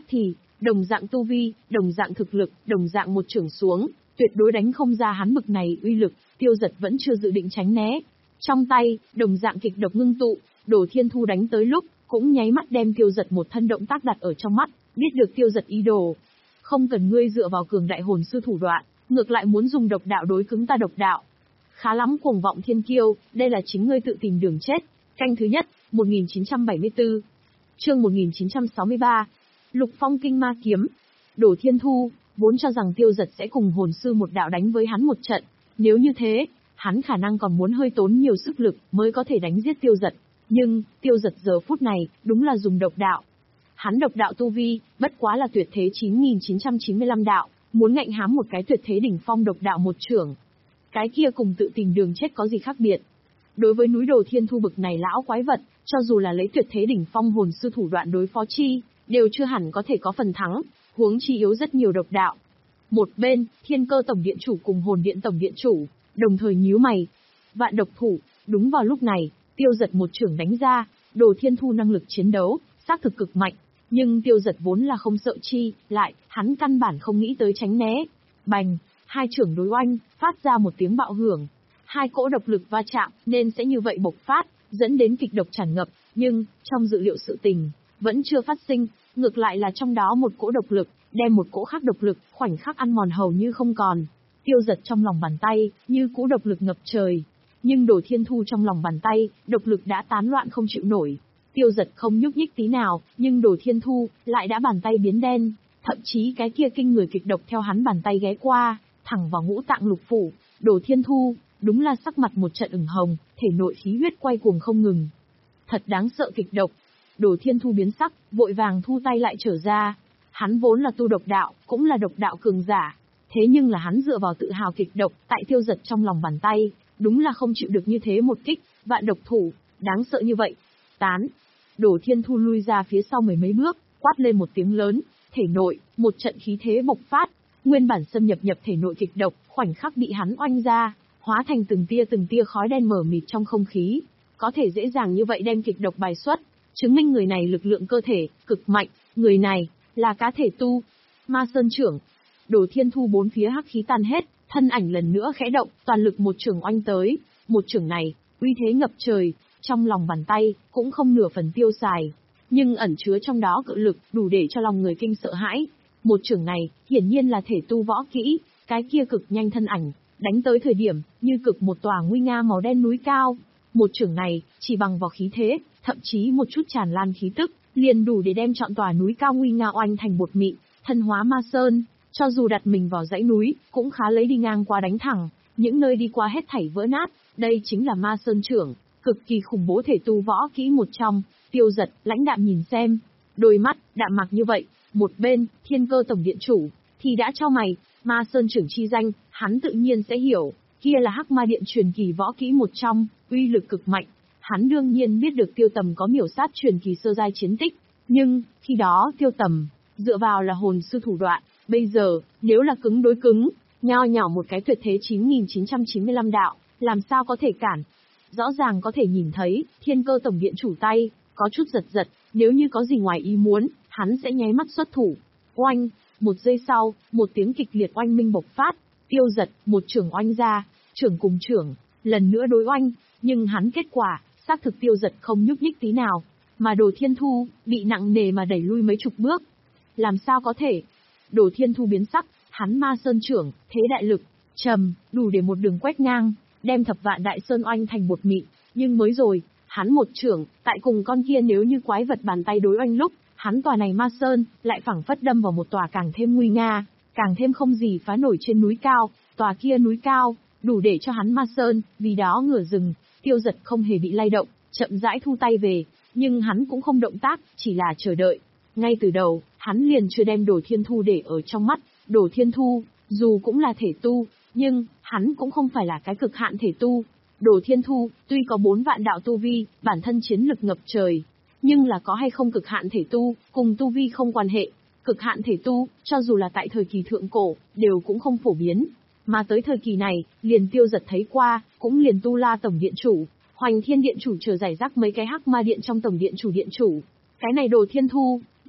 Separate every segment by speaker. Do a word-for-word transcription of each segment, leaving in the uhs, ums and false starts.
Speaker 1: thì, đồng dạng tu vi, đồng dạng thực lực, đồng dạng một chưởng xuống, tuyệt đối đánh không ra hắn bực này uy lực, Tiêu Dật vẫn chưa dự định tránh né. Trong tay, đồng dạng kịch độc ngưng tụ, Đồ Thiên Thu đánh tới lúc, cũng nháy mắt đem Tiêu Dật một thân động tác đặt ở trong mắt, biết được Tiêu Dật ý đồ. Không cần ngươi dựa vào cường đại hồn sư thủ đoạn, ngược lại muốn dùng độc đạo đối cứng ta độc đạo. Khá lắm cuồng vọng thiên kiêu, đây là chính ngươi tự tìm đường chết. Canh thứ nhất, một nghìn chín trăm bảy mươi tư. Chương một nghìn chín trăm sáu mươi ba. Lục Phong Kinh Ma Kiếm. Đồ Thiên Thu vốn cho rằng Tiêu Dật sẽ cùng hồn sư một đạo đánh với hắn một trận, nếu như thế, hắn khả năng còn muốn hơi tốn nhiều sức lực mới có thể đánh giết Tiêu Dật, nhưng Tiêu Dật giờ phút này đúng là dùng độc đạo. Hắn độc đạo tu vi, bất quá là tuyệt thế chín nghìn chín trăm chín mươi lăm đạo, muốn ngạnh hám một cái tuyệt thế đỉnh phong độc đạo một chưởng. Cái kia cùng tự tìm đường chết có gì khác biệt? Đối với núi Đồ Thiên Thu bực này lão quái vật, cho dù là lấy tuyệt thế đỉnh phong hồn sư thủ đoạn đối phó chi, đều chưa hẳn có thể có phần thắng, huống chi yếu rất nhiều độc đạo. Một bên, Thiên Cơ Tổng Điện Chủ cùng Hồn Điện Tổng Điện Chủ, đồng thời nhíu mày. Vạn độc thủ, đúng vào lúc này, Tiêu Dật một chưởng đánh ra, Đồ Thiên Thu năng lực chiến đấu, xác thực cực mạnh, nhưng Tiêu Dật vốn là không sợ chi, lại, hắn căn bản không nghĩ tới tránh né. Bành, hai chưởng đối oanh, phát ra một tiếng bạo hưởng. Hai cỗ độc lực va chạm, nên sẽ như vậy bộc phát, dẫn đến kịch độc tràn ngập, nhưng, trong dự liệu sự tình, vẫn chưa phát sinh, ngược lại là trong đó một cỗ độc lực, đem một cỗ khác độc lực, khoảnh khắc ăn mòn hầu như không còn. Tiêu Dật trong lòng bàn tay, như cỗ độc lực ngập trời. Nhưng Đồ Thiên Thu trong lòng bàn tay, độc lực đã tán loạn không chịu nổi. Tiêu Dật không nhúc nhích tí nào, nhưng Đồ Thiên Thu, lại đã bàn tay biến đen. Thậm chí cái kia kinh người kịch độc theo hắn bàn tay ghé qua, thẳng vào ngũ tạng lục phủ. Đồ Thiên Thu, đúng là sắc mặt một trận ửng hồng, thể nội khí huyết quay cuồng không ngừng. Thật đáng sợ kịch độc. Đồ Thiên Thu biến sắc, vội vàng thu tay lại trở ra. Hắn vốn là tu độc đạo, cũng là độc đạo cường giả. Thế nhưng là hắn dựa vào tự hào kịch độc, tại Tiêu Dật trong lòng bàn tay, đúng là không chịu được như thế một kích, vạn độc thủ, đáng sợ như vậy. Tán. Đồ Thiên Thu lui ra phía sau mười mấy bước, quát lên một tiếng lớn, thể nội, một trận khí thế bộc phát, nguyên bản xâm nhập nhập thể nội kịch độc, khoảnh khắc bị hắn oanh ra, hóa thành từng tia từng tia khói đen mờ mịt trong không khí, có thể dễ dàng như vậy đem kịch độc bài xuất, chứng minh người này lực lượng cơ thể cực mạnh, người này là cá thể tu. Ma Sơn trưởng. Đồ Thiên Thu bốn phía hắc khí tan hết, thân ảnh lần nữa khẽ động, toàn lực một chưởng oanh tới, một chưởng này, uy thế ngập trời, trong lòng bàn tay cũng không nửa phần tiêu xài, nhưng ẩn chứa trong đó cự lực, đủ để cho lòng người kinh sợ hãi. Một chưởng này, hiển nhiên là thể tu võ kỹ, cái kia cực nhanh thân ảnh, đánh tới thời điểm, như cực một tòa nguy nga màu đen núi cao. Một chưởng này, chỉ bằng vào khí thế, thậm chí một chút tràn lan khí tức, liền đủ để đem trọn tòa núi cao nguy nga oanh thành bột mịn, thân hóa ma sơn, cho dù đặt mình vào dãy núi, cũng khá lấy đi ngang qua đánh thẳng, những nơi đi qua hết thảy vỡ nát, đây chính là ma sơn trưởng, cực kỳ khủng bố thể tu võ kỹ một trong. Tiêu Dật, lãnh đạm nhìn xem, đôi mắt, đạm mạc như vậy, một bên, Thiên Cơ Tổng Điện Chủ, thì đã cho mày, ma sơn trưởng chi danh, hắn tự nhiên sẽ hiểu, kia là Hắc Ma Điện truyền kỳ võ kỹ một trong, uy lực cực mạnh. Hắn đương nhiên biết được Tiêu Tầm có miểu sát truyền kỳ sơ giai chiến tích, nhưng, khi đó Tiêu Tầm, dựa vào là hồn sư thủ đoạn, bây giờ, nếu là cứng đối cứng, nho nhỏ một cái tuyệt thế chín nghìn chín trăm chín mươi lăm đạo, làm sao có thể cản. Rõ ràng có thể nhìn thấy, Thiên Cơ Tổng Điện Chủ tay, có chút giật giật, nếu như có gì ngoài ý muốn, hắn sẽ nháy mắt xuất thủ. Oanh, một giây sau, một tiếng kịch liệt oanh minh bộc phát, Tiêu Dật, một chưởng oanh ra, chưởng cùng chưởng, lần nữa đối oanh, nhưng hắn kết quả, xác thực Tiêu Dật không nhúc nhích tí nào, mà Đồ Thiên Thu, bị nặng nề mà đẩy lui mấy chục bước. Làm sao có thể? Đồ Thiên Thu biến sắc, hắn ma sơn trưởng, thế đại lực, trầm, đủ để một đường quét ngang, đem thập vạn đại sơn oanh thành bột mịn, nhưng mới rồi, hắn một chưởng, tại cùng con kia nếu như quái vật bàn tay đối oanh lúc, hắn tòa này ma sơn, lại phảng phất đâm vào một tòa càng thêm nguy nga, càng thêm không gì phá nổi trên núi cao, tòa kia núi cao, đủ để cho hắn ma sơn, vì đó ngửa rừng. Tiêu Dật không hề bị lay động, chậm rãi thu tay về, nhưng hắn cũng không động tác, chỉ là chờ đợi. Ngay từ đầu, hắn liền chưa đem Đồ Thiên Thu để ở trong mắt. Đồ Thiên Thu, dù cũng là thể tu, nhưng, hắn cũng không phải là cái cực hạn thể tu. Đồ Thiên Thu, tuy có bốn vạn đạo tu vi, bản thân chiến lực ngập trời, nhưng là có hay không cực hạn thể tu, cùng tu vi không quan hệ. Cực hạn thể tu, cho dù là tại thời kỳ thượng cổ, đều cũng không phổ biến. Mà tới thời kỳ này, liền Tiêu Dật thấy qua, cũng liền Tu La Tổng Điện Chủ, Hoành Thiên Điện Chủ chờ giải rác mấy cái Hắc Ma Điện trong Tổng Điện Chủ Điện Chủ. Cái này Đồ Thiên Thu,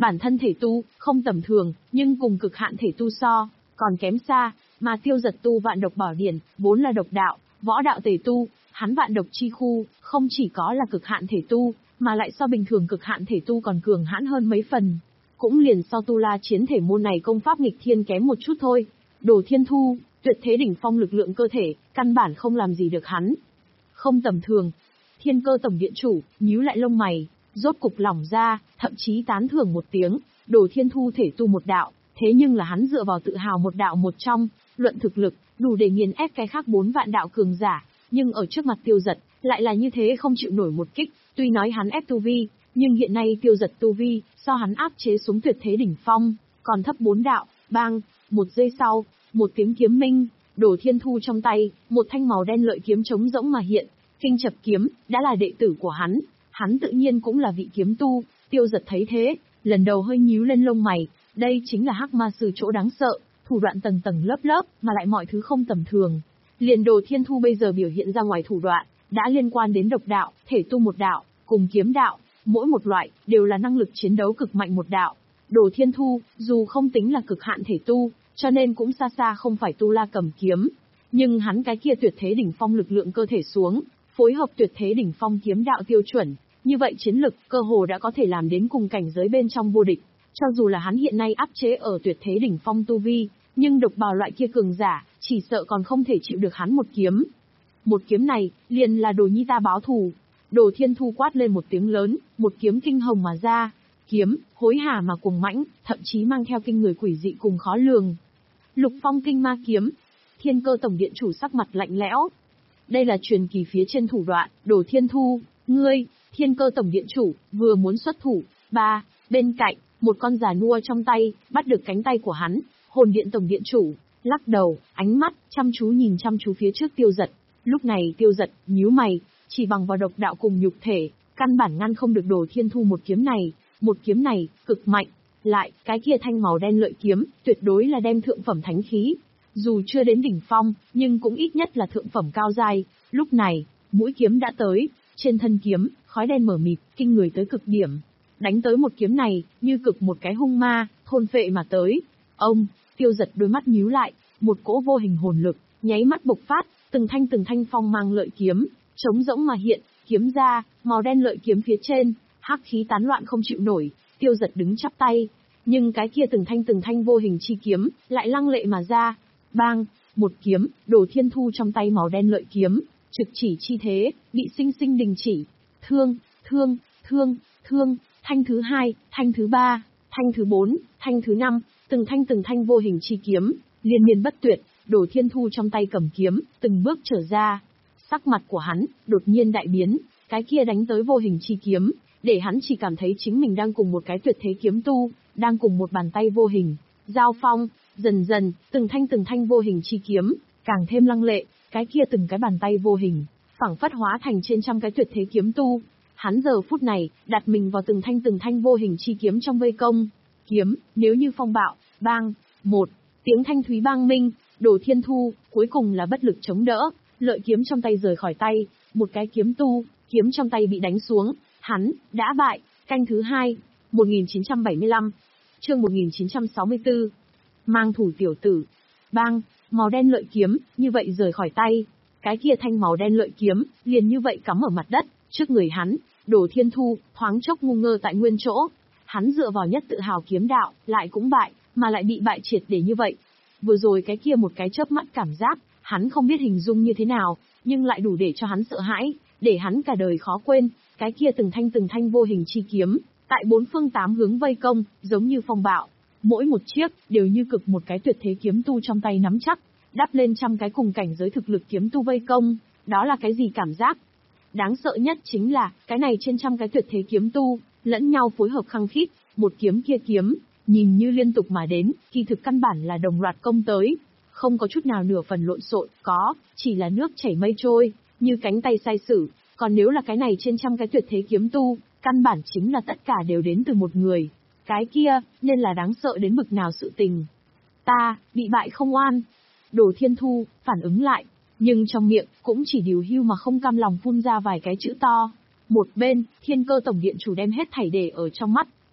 Speaker 1: Bản thân thể tu, không tầm thường, nhưng cùng cực hạn thể tu so, còn kém xa, mà Tiêu Giật tu vạn độc bảo điển, vốn là độc đạo, võ đạo tề tu, hắn vạn độc chi khu, không chỉ có là cực hạn thể tu, mà lại so bình thường cực hạn thể tu còn cường hãn hơn mấy phần. Cũng liền so tu la chiến thể môn này công pháp nghịch thiên kém một chút thôi. Đồ Thiên Thu, tuyệt thế đỉnh phong lực lượng cơ thể, căn bản không làm gì được hắn. Không tầm thường. Thiên Cơ tổng điện chủ, nhíu lại lông mày, rốt cục lỏng ra, thậm chí tán thưởng một tiếng, Đồ Thiên Thu thể tu một đạo, thế nhưng là hắn dựa vào tự hào một đạo một trong, luận thực lực, đủ để nghiền ép cái khác bốn vạn đạo cường giả, nhưng ở trước mặt Tiêu Giật, lại là như thế không chịu nổi một kích, tuy nói hắn ép tu vi, nhưng hiện nay Tiêu Giật tu vi, so hắn áp chế xuống tuyệt thế đỉnh phong, còn thấp bốn đạo, bang, một giây sau, một tiếng kiếm minh, Đồ Thiên Thu trong tay, một thanh màu đen lợi kiếm trống rỗng mà hiện, Kinh Chập kiếm, đã là đệ tử của hắn, hắn tự nhiên cũng là vị kiếm tu, Tiêu Giật thấy thế, lần đầu hơi nhíu lên lông mày, đây chính là Hắc Ma Sư chỗ đáng sợ, thủ đoạn tầng tầng lớp lớp, mà lại mọi thứ không tầm thường. Liền Đồ Thiên Thu bây giờ biểu hiện ra ngoài thủ đoạn, đã liên quan đến độc đạo, thể tu một đạo, cùng kiếm đạo, mỗi một loại, đều là năng lực chiến đấu cực mạnh một đạo. Đồ Thiên Thu, dù không tính là cực hạn thể tu, cho nên cũng xa xa không phải tu la cầm kiếm. Nhưng hắn cái kia tuyệt thế đỉnh phong lực lượng cơ thể xuống, phối hợp tuyệt thế đỉnh phong kiếm đạo tiêu chuẩn, như vậy chiến lực, cơ hồ đã có thể làm đến cùng cảnh giới bên trong vô địch. Cho dù là hắn hiện nay áp chế ở tuyệt thế đỉnh phong tu vi, nhưng độc bào loại kia cường giả, chỉ sợ còn không thể chịu được hắn một kiếm. Một kiếm này, liền là Đồ Nhi ta báo thù. Đồ Thiên Thu quát lên một tiếng lớn, một kiếm kinh hồng mà ra. Kiếm, hối hả mà cuồng mãnh, thậm chí mang theo kinh người quỷ dị cùng khó lường. Lục Phong Kinh Ma Kiếm. Thiên Cơ tổng điện chủ sắc mặt lạnh lẽo. Đây là truyền kỳ phía trên thủ đoạn, Đồ Thiên Thu, ngươi, Thiên Cơ tổng điện chủ, vừa muốn xuất thủ. Ba, bên cạnh, một con già nua trong tay, bắt được cánh tay của hắn, Hồn Điện tổng điện chủ, lắc đầu, ánh mắt, chăm chú nhìn chăm chú phía trước Tiêu Giật. Lúc này Tiêu Giật, nhíu mày, chỉ bằng vào độc đạo cùng nhục thể, căn bản ngăn không được Đồ Thiên Thu một kiếm này, một kiếm này, cực mạnh. Lại, cái kia thanh màu đen lợi kiếm, tuyệt đối là đem thượng phẩm thánh khí. Dù chưa đến đỉnh phong, nhưng cũng ít nhất là thượng phẩm cao giai. Lúc này, mũi kiếm đã tới, trên thân kiếm, khói đen mở mịt, kinh người tới cực điểm. Đánh tới một kiếm này, như cực một cái hung ma, thôn phệ mà tới. Ông, Tiêu Giật đôi mắt nhíu lại, một cỗ vô hình hồn lực, nháy mắt bộc phát, từng thanh từng thanh phong mang lợi kiếm, trống rỗng mà hiện, kiếm ra, màu đen lợi kiếm phía trên, hắc khí tán loạn không chịu nổi, Tiêu Giật đứng chắp tay, nhưng cái kia từng thanh từng thanh vô hình chi kiếm, lại lăng lệ mà ra. Bang, một kiếm, Đồ Thiên Thu trong tay màu đen lợi kiếm, trực chỉ chi thế, bị sinh sinh đình chỉ. Thương, thương, thương, thương, thanh thứ hai, thanh thứ ba, thanh thứ bốn, thanh thứ năm, từng thanh từng thanh vô hình chi kiếm, liên miên bất tuyệt, Đồ Thiên Thu trong tay cầm kiếm, từng bước trở ra. Sắc mặt của hắn, đột nhiên đại biến, cái kia đánh tới vô hình chi kiếm, để hắn chỉ cảm thấy chính mình đang cùng một cái tuyệt thế kiếm tu, đang cùng một bàn tay vô hình, giao phong, dần dần, từng thanh từng thanh vô hình chi kiếm, càng thêm lăng lệ, cái kia từng cái bàn tay vô hình, phảng phất hóa thành trên trăm cái tuyệt thế kiếm tu. Hắn giờ phút này, đặt mình vào từng thanh từng thanh vô hình chi kiếm trong vây công. Kiếm, nếu như phong bạo, bang, một, tiếng thanh thúy bang minh, Đồ Thiên Thu, cuối cùng là bất lực chống đỡ, lợi kiếm trong tay rời khỏi tay, một cái kiếm tu, kiếm trong tay bị đánh xuống, hắn, đã bại, canh thứ hai, một nghìn chín trăm bảy mươi lăm, chương một nghìn chín trăm sáu mươi tư, mang thủ tiểu tử, bang, màu đen lợi kiếm, như vậy rời khỏi tay, cái kia thanh màu đen lợi kiếm, liền như vậy cắm ở mặt đất, trước người hắn, Đồ Thiên Thu, thoáng chốc ngu ngơ tại nguyên chỗ, hắn dựa vào nhất tự hào kiếm đạo, lại cũng bại, mà lại bị bại triệt để như vậy. Vừa rồi cái kia một cái chớp mắt cảm giác, hắn không biết hình dung như thế nào, nhưng lại đủ để cho hắn sợ hãi, để hắn cả đời khó quên, cái kia từng thanh từng thanh vô hình chi kiếm, tại bốn phương tám hướng vây công, giống như phong bạo. Mỗi một chiếc, đều như cực một cái tuyệt thế kiếm tu trong tay nắm chắc, đắp lên trăm cái cùng cảnh giới thực lực kiếm tu vây công, đó là cái gì cảm giác? Đáng sợ nhất chính là, cái này trên trăm cái tuyệt thế kiếm tu, lẫn nhau phối hợp khăng khít, một kiếm kia kiếm, nhìn như liên tục mà đến, kỳ thực căn bản là đồng loạt công tới, không có chút nào nửa phần lộn xộn, có, chỉ là nước chảy mây trôi, như cánh tay sai sử, còn nếu là cái này trên trăm cái tuyệt thế kiếm tu, căn bản chính là tất cả đều đến từ một người, cái kia, nên là đáng sợ đến bực nào sự tình. Ta, bị bại không oan. Đồ Thiên Thu, phản ứng lại, nhưng trong miệng, cũng chỉ điều hưu mà không cam lòng phun ra vài cái chữ to. Một bên, Thiên Cơ tổng điện chủ đem hết thảy để ở trong mắt,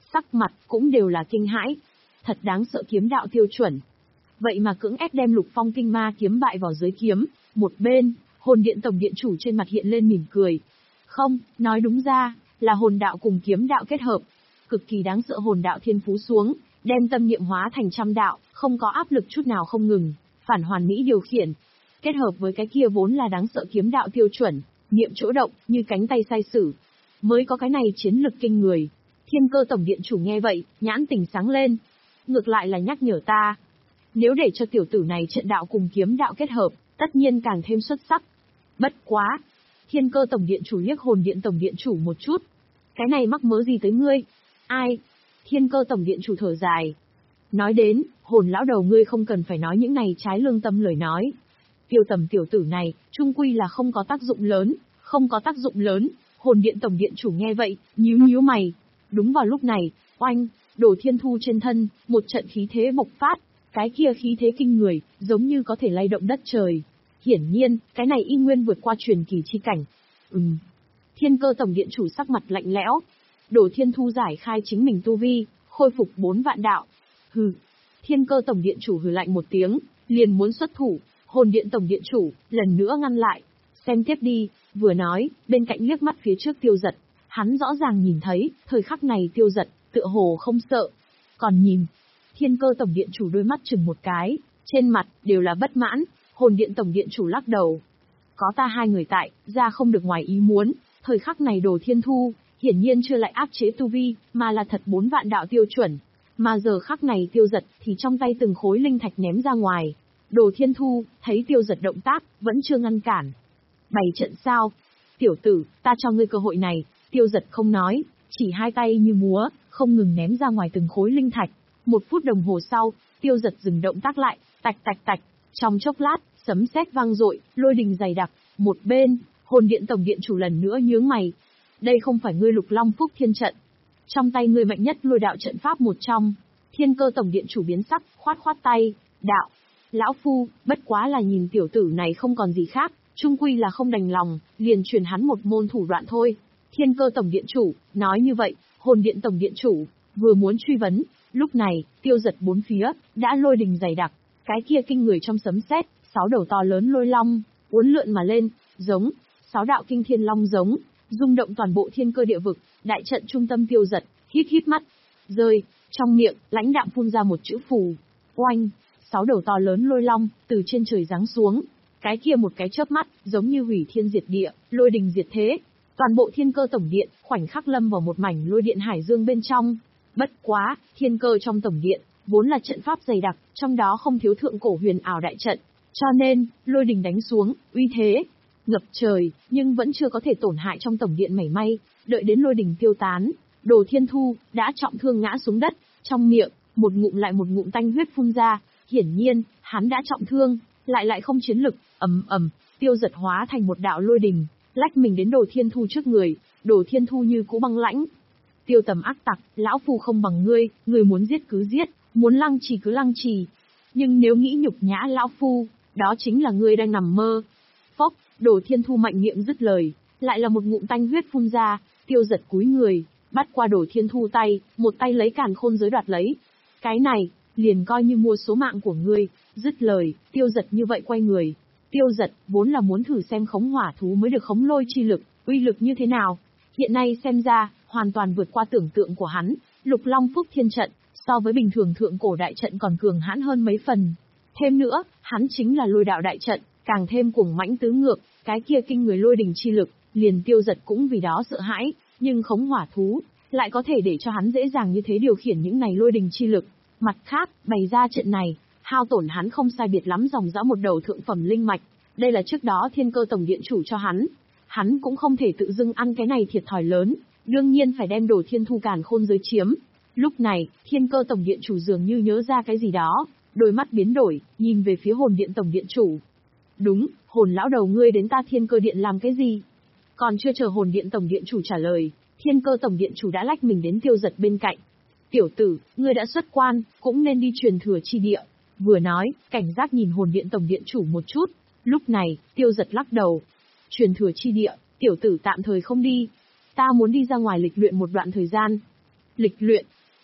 Speaker 1: sắc mặt cũng đều là kinh hãi. Thật đáng sợ kiếm đạo tiêu chuẩn. Vậy mà cưỡng ép đem Lục Phong Kinh Ma kiếm bại vào dưới kiếm, một bên, Hồn Điện tổng điện chủ trên mặt hiện lên mỉm cười. Không, nói đúng ra, là hồn đạo cùng kiếm đạo kết hợp. Cực kỳ đáng sợ hồn đạo thiên phú xuống, đem tâm niệm hóa thành trăm đạo, không có áp lực chút nào không ngừng, phản hoàn mỹ điều khiển. Kết hợp với cái kia vốn là đáng sợ kiếm đạo tiêu chuẩn, niệm chỗ động, như cánh tay sai sử. Mới có cái này chiến lực kinh người. Thiên Cơ tổng điện chủ nghe vậy, nhãn tỉnh sáng lên. Ngược lại là nhắc nhở ta. Nếu để cho tiểu tử này trận đạo cùng kiếm đạo kết hợp, tất nhiên càng thêm xuất sắc. Bất quá. Thiên Cơ tổng điện chủ liếc Hồn Điện tổng điện chủ một chút. Cái này mắc mớ gì tới ngươi? Ai? Thiên Cơ tổng điện chủ thở dài. Nói đến, hồn lão đầu ngươi không cần phải nói những này trái lương tâm lời nói. Tiêu Tầm tiểu tử này, trung quy là không có tác dụng lớn, không có tác dụng lớn. Hồn Điện tổng điện chủ nghe vậy, nhíu nhíu mày. Đúng vào lúc này, oanh, Đồ Thiên Thu trên thân, một trận khí thế bộc phát, cái kia khí thế kinh người, giống như có thể lay động đất trời. Hiển nhiên, cái này y nguyên vượt qua truyền kỳ chi cảnh. Ừm. Thiên Cơ tổng điện chủ sắc mặt lạnh lẽo. Đồ Thiên Thu giải khai chính mình tu vi, khôi phục bốn vạn đạo. Hừ. Thiên Cơ tổng điện chủ hừ lạnh một tiếng, liền muốn xuất thủ. Hồn Điện tổng điện chủ, lần nữa ngăn lại. Xem tiếp đi, vừa nói, bên cạnh liếc mắt phía trước Tiêu Dật. Hắn rõ ràng nhìn thấy, thời khắc này Tiêu Dật, tựa hồ không sợ. Còn nhìn, Thiên Cơ tổng điện chủ đôi mắt chừng một cái, trên mặt, đều là bất mãn. Hồn Điện tổng điện chủ lắc đầu. Có ta hai người tại, ra không được ngoài ý muốn, thời khắc này Đồ Thiên Thu, hiển nhiên chưa lại áp chế tu vi, mà là thật bốn vạn đạo tiêu chuẩn. Mà giờ khắc này Tiêu Dật thì trong tay từng khối linh thạch ném ra ngoài. Đồ Thiên Thu, thấy Tiêu Dật động tác, vẫn chưa ngăn cản. Bày trận sao? Tiểu tử, ta cho ngươi cơ hội này. Tiêu Dật không nói, chỉ hai tay như múa, không ngừng ném ra ngoài từng khối linh thạch. Một phút đồng hồ sau, Tiêu Dật dừng động tác lại, tạch tạch tạch. Trong chốc lát, sấm sét vang dội, lôi đình dày đặc. Một bên, Hồn Điện tổng điện chủ lần nữa nhướng mày. Đây không phải ngươi Lục Long Phúc Thiên trận. Trong tay ngươi mạnh nhất lôi đạo trận pháp một trong. Thiên Cơ tổng điện chủ biến sắc, khoát khoát tay, đạo. Lão phu, bất quá là nhìn tiểu tử này không còn gì khác, trung quy là không đành lòng, liền truyền hắn một môn thủ đoạn thôi. Thiên Cơ tổng điện chủ, nói như vậy, Hồn Điện tổng điện chủ, vừa muốn truy vấn, lúc này, Tiêu Dật bốn phía, đã lôi đình dày đặc, cái kia kinh người trong sấm sét, sáu đầu to lớn lôi long, uốn lượn mà lên, giống, sáu đạo kinh thiên long giống, rung động toàn bộ thiên cơ địa vực, đại trận trung tâm Tiêu Dật, hít hít mắt, rơi, trong miệng, lãnh đạm phun ra một chữ phù, oanh. Sáu đầu to lớn lôi long, từ trên trời giáng xuống. Cái kia một cái chớp mắt, giống như hủy thiên diệt địa, lôi đình diệt thế. Toàn bộ Thiên Cơ tổng điện, khoảnh khắc lâm vào một mảnh lôi điện hải dương bên trong. Bất quá, thiên cơ trong tổng điện, vốn là trận pháp dày đặc, trong đó không thiếu thượng cổ huyền ảo đại trận. Cho nên, lôi đình đánh xuống, uy thế, ngập trời, nhưng vẫn chưa có thể tổn hại trong tổng điện mảy may. Đợi đến lôi đình tiêu tán, Đồ Thiên Thu, đã trọng thương ngã xuống đất, trong miệng, một ngụm lại một ngụm tanh huyết phun ra. Hiển nhiên, hắn đã trọng thương, lại lại không chiến lực, ầm ầm, Tiêu Dật hóa thành một đạo lôi đình, lách mình đến Đồ Thiên Thu trước người, Đồ Thiên Thu như cũ băng lãnh. Tiêu Tầm ác tặc, lão phu không bằng ngươi, ngươi muốn giết cứ giết, muốn lăng trì cứ lăng trì. Nhưng nếu nghĩ nhục nhã lão phu, đó chính là ngươi đang nằm mơ. Phốc, Đồ Thiên Thu mạnh miệng dứt lời, lại là một ngụm tanh huyết phun ra, Tiêu Dật cúi người, bắt qua Đồ Thiên Thu tay, một tay lấy càn khôn giới đoạt lấy. Cái này, liền coi như mua số mạng của ngươi, dứt lời, Tiêu Dật như vậy quay người. Tiêu Dật, vốn là muốn thử xem khống hỏa thú mới được khống lôi chi lực, uy lực như thế nào. Hiện nay xem ra, hoàn toàn vượt qua tưởng tượng của hắn, Lục Long Phúc Thiên trận, so với bình thường thượng cổ đại trận còn cường hãn hơn mấy phần. Thêm nữa, hắn chính là lôi đạo đại trận, càng thêm cuồng mãnh tứ ngược, cái kia kinh người lôi đình chi lực, liền Tiêu Dật cũng vì đó sợ hãi, nhưng khống hỏa thú, lại có thể để cho hắn dễ dàng như thế điều khiển những này lôi đình chi lực. Mặt khác, bày ra trận này, hao tổn hắn không sai biệt lắm dòng dã một đầu thượng phẩm linh mạch, đây là trước đó Thiên Cơ tổng điện chủ cho hắn. Hắn cũng không thể tự dưng ăn cái này thiệt thòi lớn, đương nhiên phải đem Đồ Thiên Thu càn khôn giới chiếm. Lúc này, Thiên Cơ tổng điện chủ dường như nhớ ra cái gì đó, đôi mắt biến đổi, nhìn về phía Hồn Điện tổng điện chủ. Đúng, hồn lão đầu ngươi đến ta Thiên Cơ điện làm cái gì? Còn chưa chờ Hồn Điện tổng điện chủ trả lời, Thiên Cơ tổng điện chủ đã lách mình đến Tiêu Dật bên cạnh. Tiểu tử, ngươi đã xuất quan, cũng nên đi truyền thừa chi địa. Vừa nói, cảnh giác nhìn Hồn Điện tổng điện chủ một chút. Lúc này, Tiêu Dật lắc đầu. Truyền thừa chi địa, tiểu tử tạm thời không đi. Ta muốn đi ra ngoài lịch luyện một đoạn thời gian. Lịch luyện,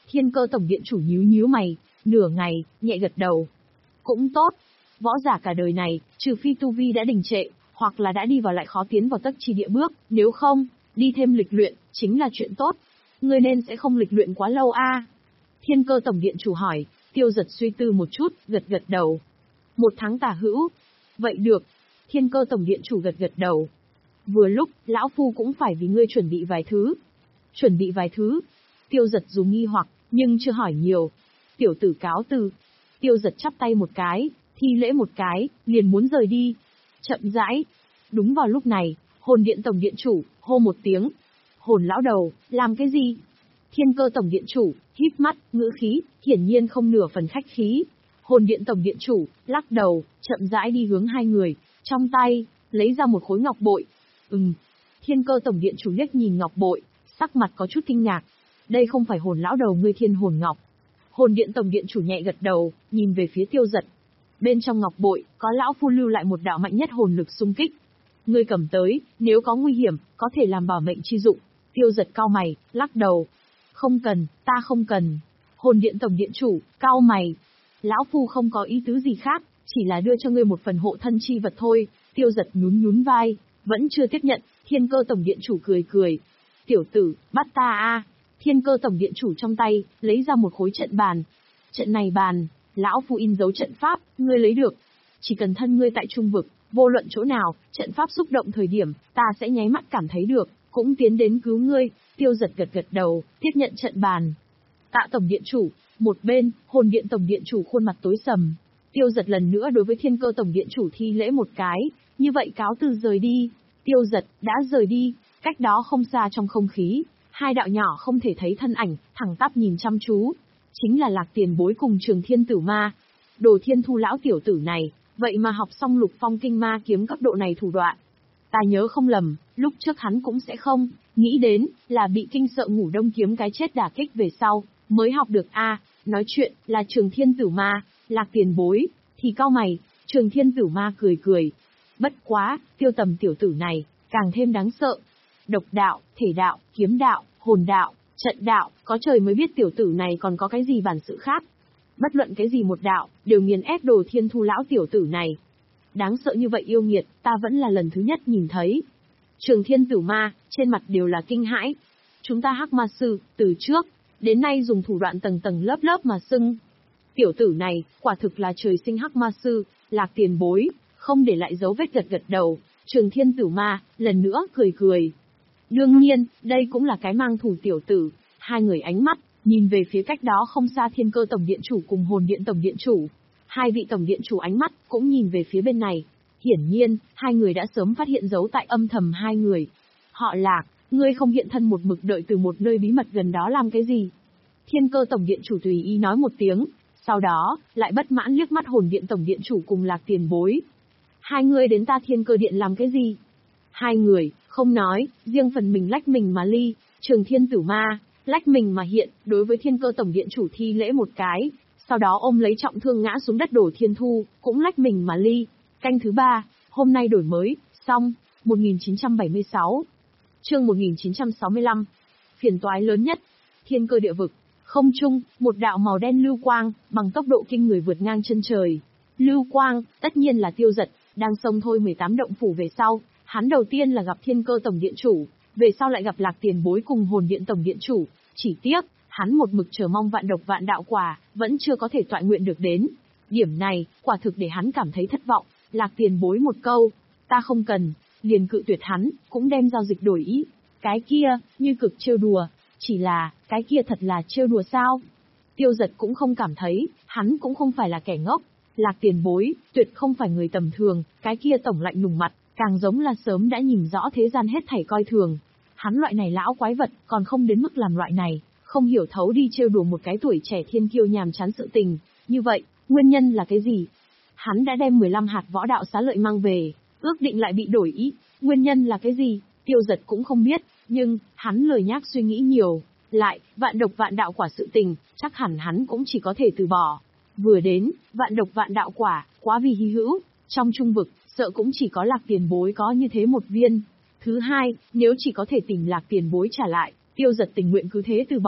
Speaker 1: Thiên Cơ Tổng Điện chủ nhíu nhíu mày, nửa ngày, nhẹ gật đầu. Cũng tốt. Võ giả cả đời này, trừ phi tu vi đã đình trệ, hoặc là đã đi vào lại khó tiến vào tấc chi địa bước, nếu không, đi thêm lịch luyện, chính là chuyện tốt. Ngươi nên sẽ không lịch luyện quá lâu a? Thiên Cơ Tổng Điện chủ hỏi. Tiêu Giật suy tư một chút, gật gật đầu. Một tháng tả hữu. Vậy được. Thiên Cơ Tổng Điện chủ gật gật đầu. Vừa lúc, lão phu cũng phải vì ngươi chuẩn bị vài thứ. Chuẩn bị vài thứ. Tiêu Giật dù nghi hoặc, nhưng chưa hỏi nhiều. Tiểu tử cáo từ. Tiêu Giật chắp tay một cái, thi lễ một cái, liền muốn rời đi. Chậm rãi. Đúng vào lúc này, Hồn Điện Tổng Điện chủ hô một tiếng. Hồn lão đầu, làm cái gì? Thiên Cơ Tổng Điện chủ híp mắt, ngữ khí hiển nhiên không nửa phần khách khí. Hồn Điện Tổng Điện chủ lắc đầu, chậm rãi đi hướng hai người, trong tay lấy ra một khối ngọc bội. Ừm. Thiên Cơ Tổng Điện chủ liếc nhìn ngọc bội, sắc mặt có chút kinh ngạc. Đây không phải hồn lão đầu ngươi Thiên Hồn Ngọc. Hồn Điện Tổng Điện chủ nhẹ gật đầu, nhìn về phía Tiêu Giật. Bên trong ngọc bội, có lão phu lưu lại một đạo mạnh nhất hồn lực xung kích. Ngươi cầm tới, nếu có nguy hiểm, có thể làm bảo mệnh chi dụng. Tiêu Giật cau mày, lắc đầu. Không cần, ta không cần. Hồn Điện Tổng Điện chủ cau mày. Lão phu không có ý tứ gì khác, chỉ là đưa cho ngươi một phần hộ thân chi vật thôi. Tiêu Giật nhún nhún vai, vẫn chưa tiếp nhận. Thiên Cơ Tổng Điện chủ cười cười. Tiểu tử, bắt ta a. Thiên Cơ Tổng Điện chủ trong tay lấy ra một khối trận bàn. Trận này bàn, lão phu in dấu trận pháp, ngươi lấy được. Chỉ cần thân ngươi tại trung vực, vô luận chỗ nào, trận pháp xúc động thời điểm, ta sẽ nháy mắt cảm thấy được, cũng tiến đến cứu ngươi. Tiêu Giật gật gật đầu, tiếp nhận trận bàn. Tạ Tổng Điện chủ. Một bên, Hồn Điện Tổng Điện chủ khuôn mặt tối sầm. Tiêu Giật lần nữa đối với Thiên Cơ Tổng Điện chủ thi lễ một cái, như vậy cáo từ rời đi. Tiêu Giật đã rời đi, cách đó không xa trong không khí, hai đạo nhỏ không thể thấy thân ảnh, thẳng tắp nhìn chăm chú. Chính là Lạc Tiền Bối cùng Trường Thiên Tử Ma. Đồ Thiên Thu lão tiểu tử này, vậy mà học xong Lục Phong Kinh Ma kiếm cấp độ này thủ đoạn. Ta nhớ không lầm, lúc trước hắn cũng sẽ không nghĩ đến là bị kinh sợ Ngủ Đông kiếm cái chết đả kích về sau, mới học được a. Nói chuyện là Trường Thiên Tử Ma, Lạc Tiền Bối thì cau mày. Trường Thiên Tử Ma cười cười. Bất quá, Tiêu Tầm tiểu tử này càng thêm đáng sợ. Độc đạo, thể đạo, kiếm đạo, hồn đạo, trận đạo, có trời mới biết tiểu tử này còn có cái gì bản sự khác. Bất luận cái gì một đạo, đều nghiền ép Đồ Thiên Thu lão tiểu tử này. Đáng sợ như vậy yêu nghiệt, ta vẫn là lần thứ nhất nhìn thấy. Trường Thiên Tử Ma, trên mặt đều là kinh hãi. Chúng ta Hắc Ma Sư, từ trước đến nay dùng thủ đoạn tầng tầng lớp lớp mà xưng. Tiểu tử này, quả thực là trời sinh Hắc Ma Sư. Lạc Tiền Bối không để lại dấu vết gật gật đầu. Trường Thiên Tử Ma lần nữa cười cười. Đương nhiên, đây cũng là cái mang thủ tiểu tử. Hai người ánh mắt nhìn về phía cách đó không xa Thiên Cơ Tổng Điện chủ cùng Hồn Điện Tổng Điện chủ. Hai vị Tổng Điện chủ ánh mắt cũng nhìn về phía bên này. Hiển nhiên, hai người đã sớm phát hiện dấu tại âm thầm hai người. Họ Lạc, ngươi không hiện thân một mực đợi từ một nơi bí mật gần đó làm cái gì? Thiên Cơ Tổng Điện chủ tùy ý nói một tiếng, sau đó lại bất mãn liếc mắt Hồn Điện Tổng Điện chủ cùng Lạc Tiền Bối. Hai người đến ta Thiên Cơ Điện làm cái gì? Hai người không nói, riêng phần mình lách mình mà ly. Trường Thiên Tử Ma lách mình mà hiện, đối với Thiên Cơ Tổng Điện chủ thi lễ một cái, sau đó ôm lấy trọng thương ngã xuống đất Đồ Thiên Thu, cũng lách mình mà ly. Canh thứ ba, hôm nay đổi mới, xong, một nghìn chín trăm bảy mươi sáu. Chương một nghìn chín trăm sáu mươi lăm. Phiền toái lớn nhất. Thiên Cơ địa vực, không trung, một đạo màu đen lưu quang, bằng tốc độ kinh người vượt ngang chân trời. Lưu quang, tất nhiên là Tiêu Giật, đang xông thôi mười tám động phủ về sau, hắn đầu tiên là gặp Thiên Cơ Tổng Điện chủ, về sau lại gặp Lạc Tiền Bối cùng Hồn Điện Tổng Điện chủ, chỉ tiếc, hắn một mực chờ mong vạn độc vạn đạo quả, vẫn chưa có thể toại nguyện được đến. Điểm này, quả thực để hắn cảm thấy thất vọng. Lạc Tiền Bối một câu, ta không cần, liền cự tuyệt hắn, cũng đem giao dịch đổi ý. Cái kia, như cực trêu đùa, chỉ là, cái kia thật là trêu đùa sao? Tiêu Giật cũng không cảm thấy, hắn cũng không phải là kẻ ngốc. Lạc Tiền Bối, tuyệt không phải người tầm thường, cái kia tổng lạnh lùng mặt, càng giống là sớm đã nhìn rõ thế gian hết thảy coi thường. Hắn loại này lão quái vật, còn không đến mức làm loại này, không hiểu thấu đi trêu đùa một cái tuổi trẻ thiên kiêu nhàm chán sự tình. Như vậy, nguyên nhân là cái gì? Hắn đã đem mười lăm hạt võ đạo xá lợi mang về, ước định lại bị đổi ý, nguyên nhân là cái gì? Tiêu Giật cũng không biết, nhưng, hắn lười nhác suy nghĩ nhiều. Lại, vạn độc vạn đạo quả sự tình, chắc hẳn hắn cũng chỉ có thể từ bỏ. Vừa đến, vạn độc vạn đạo quả, quá vì hy hữu, trong trung vực, sợ cũng chỉ có Lạc Tiền Bối có như thế một viên. Thứ hai, nếu chỉ có thể tìm Lạc Tiền Bối trả lại, Tiêu Giật tình nguyện cứ thế từ bỏ.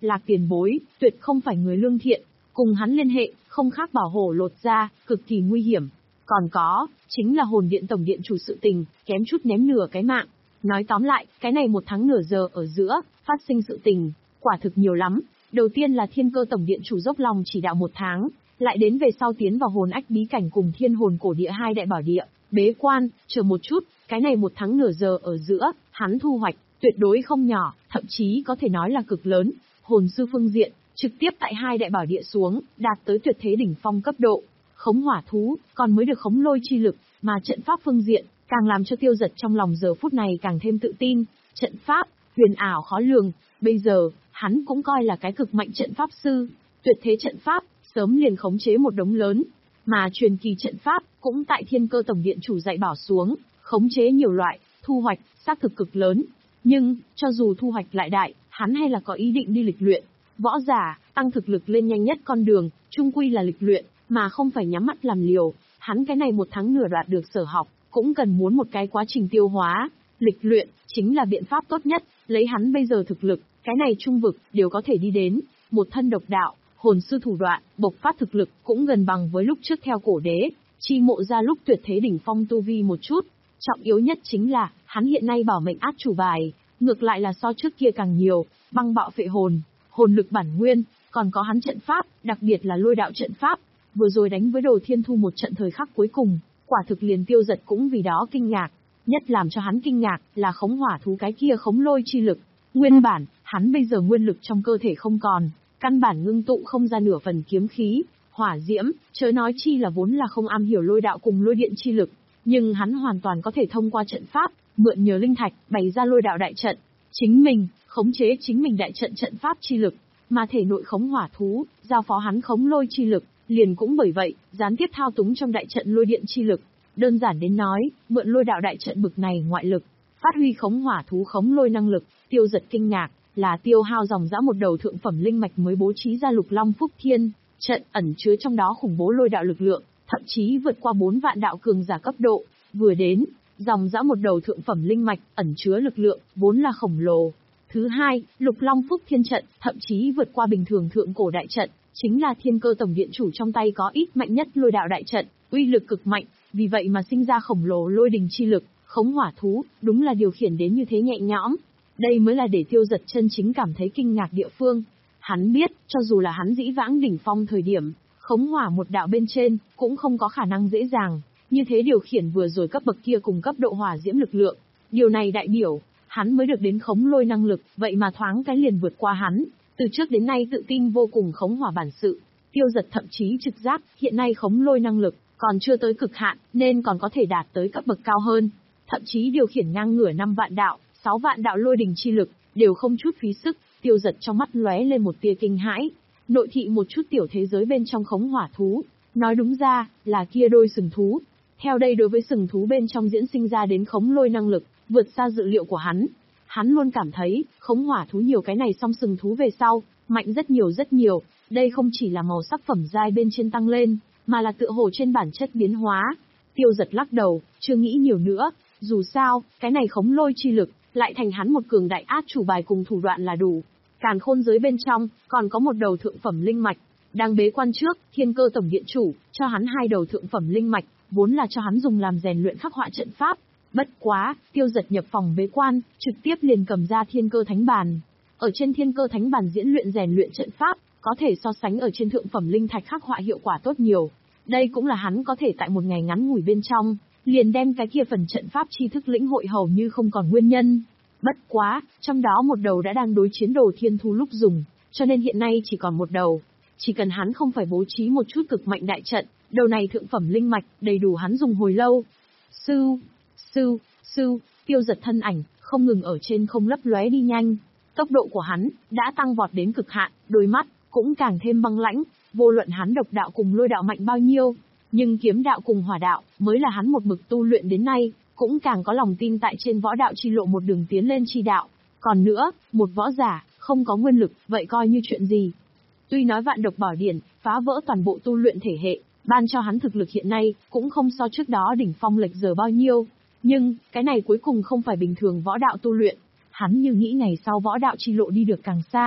Speaker 1: Lạc tiền bối, tuyệt không phải người lương thiện, cùng hắn liên hệ, không khác bảo hổ lột da, cực kỳ nguy hiểm. Còn có, chính là hồn điện tổng điện chủ sự tình, kém chút ném nửa cái mạng. Nói tóm lại, cái này một tháng nửa giờ ở giữa, phát sinh sự tình, quả thực nhiều lắm. Đầu tiên là thiên cơ tổng điện chủ dốc lòng chỉ đạo một tháng, lại đến về sau tiến vào hồn ách bí cảnh cùng thiên hồn cổ địa hai đại bảo địa, bế quan, chờ một chút, cái này một tháng nửa giờ ở giữa, hắn thu hoạch, tuyệt đối không nhỏ, thậm chí có thể nói là cực lớn. Hồn sư phương diện, trực tiếp tại hai đại bảo địa xuống, đạt tới tuyệt thế đỉnh phong cấp độ. Khống hỏa thú, còn mới được khống lôi chi lực, mà trận pháp phương diện, càng làm cho Tiêu Dật trong lòng giờ phút này càng thêm tự tin. Trận pháp, huyền ảo khó lường, bây giờ, hắn cũng coi là cái cực mạnh trận pháp sư. Tuyệt thế trận pháp, sớm liền khống chế một đống lớn, mà truyền kỳ trận pháp, cũng tại thiên cơ tổng điện chủ dạy bảo xuống, khống chế nhiều loại, thu hoạch, xác thực cực lớn. Nhưng, cho dù thu hoạch lại đại, hắn hay là có ý định đi lịch luyện. Võ giả, tăng thực lực lên nhanh nhất con đường, chung quy là lịch luyện, mà không phải nhắm mắt làm liều. Hắn cái này một tháng nửa đoạt được sở học, cũng cần muốn một cái quá trình tiêu hóa. Lịch luyện, chính là biện pháp tốt nhất, lấy hắn bây giờ thực lực, cái này trung vực, đều có thể đi đến. Một thân độc đạo, hồn sư thủ đoạn, bộc phát thực lực, cũng gần bằng với lúc trước theo cổ đế, chi mộ ra lúc tuyệt thế đỉnh phong tu vi một chút. Trọng yếu nhất chính là, hắn hiện nay bảo mệnh át chủ bài, ngược lại là so trước kia càng nhiều, băng bạo phệ hồn, hồn lực bản nguyên, còn có hắn trận pháp, đặc biệt là lôi đạo trận pháp. Vừa rồi đánh với Đồ Thiên Thu một trận thời khắc cuối cùng, quả thực liền Tiêu Dật cũng vì đó kinh ngạc. Nhất làm cho hắn kinh ngạc là khống hỏa thú cái kia khống lôi chi lực. Nguyên bản, hắn bây giờ nguyên lực trong cơ thể không còn, căn bản ngưng tụ không ra nửa phần kiếm khí, hỏa diễm, chớ nói chi là vốn là không am hiểu lôi đạo cùng lôi điện chi lực. Nhưng hắn hoàn toàn có thể thông qua trận pháp, mượn nhờ linh thạch, bày ra lôi đạo đại trận. Chính mình, khống chế chính mình đại trận trận pháp chi lực, mà thể nội khống hỏa thú, giao phó hắn khống lôi chi lực, liền cũng bởi vậy, gián tiếp thao túng trong đại trận lôi điện chi lực. Đơn giản đến nói, mượn lôi đạo đại trận bực này ngoại lực, phát huy khống hỏa thú khống lôi năng lực. Tiêu Dật kinh ngạc, là tiêu hao dòng dã một đầu thượng phẩm linh mạch mới bố trí ra Lục Long Phúc Thiên trận, ẩn chứa trong đó khủng bố lôi đạo lực lượng, thậm chí vượt qua bốn vạn đạo cường giả cấp độ. Vừa đến, dòng dã một đầu thượng phẩm linh mạch, ẩn chứa lực lượng, vốn là khổng lồ. Thứ hai, Lục Long Phúc Thiên trận, thậm chí vượt qua bình thường thượng cổ đại trận, chính là thiên cơ tổng điện chủ trong tay có ít mạnh nhất lôi đạo đại trận, uy lực cực mạnh, vì vậy mà sinh ra khổng lồ lôi đình chi lực. Khống hỏa thú, đúng là điều khiển đến như thế nhẹ nhõm. Đây mới là để Tiêu Dật chân chính cảm thấy kinh ngạc địa phương. Hắn biết, cho dù là hắn dĩ vãng đỉnh phong thời điểm, khống hỏa một đạo bên trên, cũng không có khả năng dễ dàng như thế điều khiển vừa rồi cấp bậc kia cùng cấp độ hỏa diễm lực lượng. Điều này đại biểu, hắn mới được đến khống lôi năng lực, vậy mà thoáng cái liền vượt qua hắn. Từ trước đến nay tự tin vô cùng khống hỏa bản sự, Tiêu Dật thậm chí trực giác, hiện nay khống lôi năng lực còn chưa tới cực hạn, nên còn có thể đạt tới cấp bậc cao hơn. Thậm chí điều khiển ngang ngửa năm vạn đạo, sáu vạn đạo lôi đình chi lực, đều không chút phí sức. Tiêu Dật trong mắt lóe lên một tia kinh hãi. Nội thị một chút tiểu thế giới bên trong khống hỏa thú, nói đúng ra, là kia đôi sừng thú. Theo đây đối với sừng thú bên trong diễn sinh ra đến khống lôi năng lực, vượt xa dự liệu của hắn. Hắn luôn cảm thấy, khống hỏa thú nhiều cái này song sừng thú về sau, mạnh rất nhiều rất nhiều. Đây không chỉ là màu sắc phẩm giai bên trên tăng lên, mà là tựa hồ trên bản chất biến hóa. Tiêu Dật lắc đầu, chưa nghĩ nhiều nữa. Dù sao, cái này khống lôi chi lực, lại thành hắn một cường đại át chủ bài cùng thủ đoạn là đủ. Càn khôn giới bên trong, còn có một đầu thượng phẩm linh mạch. Đang bế quan trước, thiên cơ tổng điện chủ, cho hắn hai đầu thượng phẩm linh mạch, vốn là cho hắn dùng làm rèn luyện khắc họa trận pháp. Bất quá, Tiêu Dật nhập phòng bế quan, trực tiếp liền cầm ra thiên cơ thánh bàn. Ở trên thiên cơ thánh bàn diễn luyện rèn luyện trận pháp, có thể so sánh ở trên thượng phẩm linh thạch khắc họa hiệu quả tốt nhiều. Đây cũng là hắn có thể tại một ngày ngắn ngủi bên trong, liền đem cái kia phần trận pháp tri thức lĩnh hội hầu như không còn nguyên nhân. Bất quá, trong đó một đầu đã đang đối chiến Đồ Thiên Thu lúc dùng, cho nên hiện nay chỉ còn một đầu. Chỉ cần hắn không phải bố trí một chút cực mạnh đại trận, đầu này thượng phẩm linh mạch, đầy đủ hắn dùng hồi lâu. Sư, sư, sư, Tiêu Dật thân ảnh, không ngừng ở trên không lấp lóe đi nhanh. Tốc độ của hắn, đã tăng vọt đến cực hạn, đôi mắt, cũng càng thêm băng lãnh. Vô luận hắn độc đạo cùng lôi đạo mạnh bao nhiêu, nhưng kiếm đạo cùng hỏa đạo, mới là hắn một mực tu luyện đến nay, cũng càng có lòng tin tại trên võ đạo chi lộ một đường tiến lên chi đạo. Còn nữa, một võ giả, không có nguyên lực, vậy coi như chuyện gì? Tuy nói vạn độc bảo điển, phá vỡ toàn bộ tu luyện thể hệ, ban cho hắn thực lực hiện nay, cũng không so trước đó đỉnh phong lệch giờ bao nhiêu. Nhưng, cái này cuối cùng không phải bình thường võ đạo tu luyện. Hắn như nghĩ ngày sau võ đạo chi lộ đi được càng xa,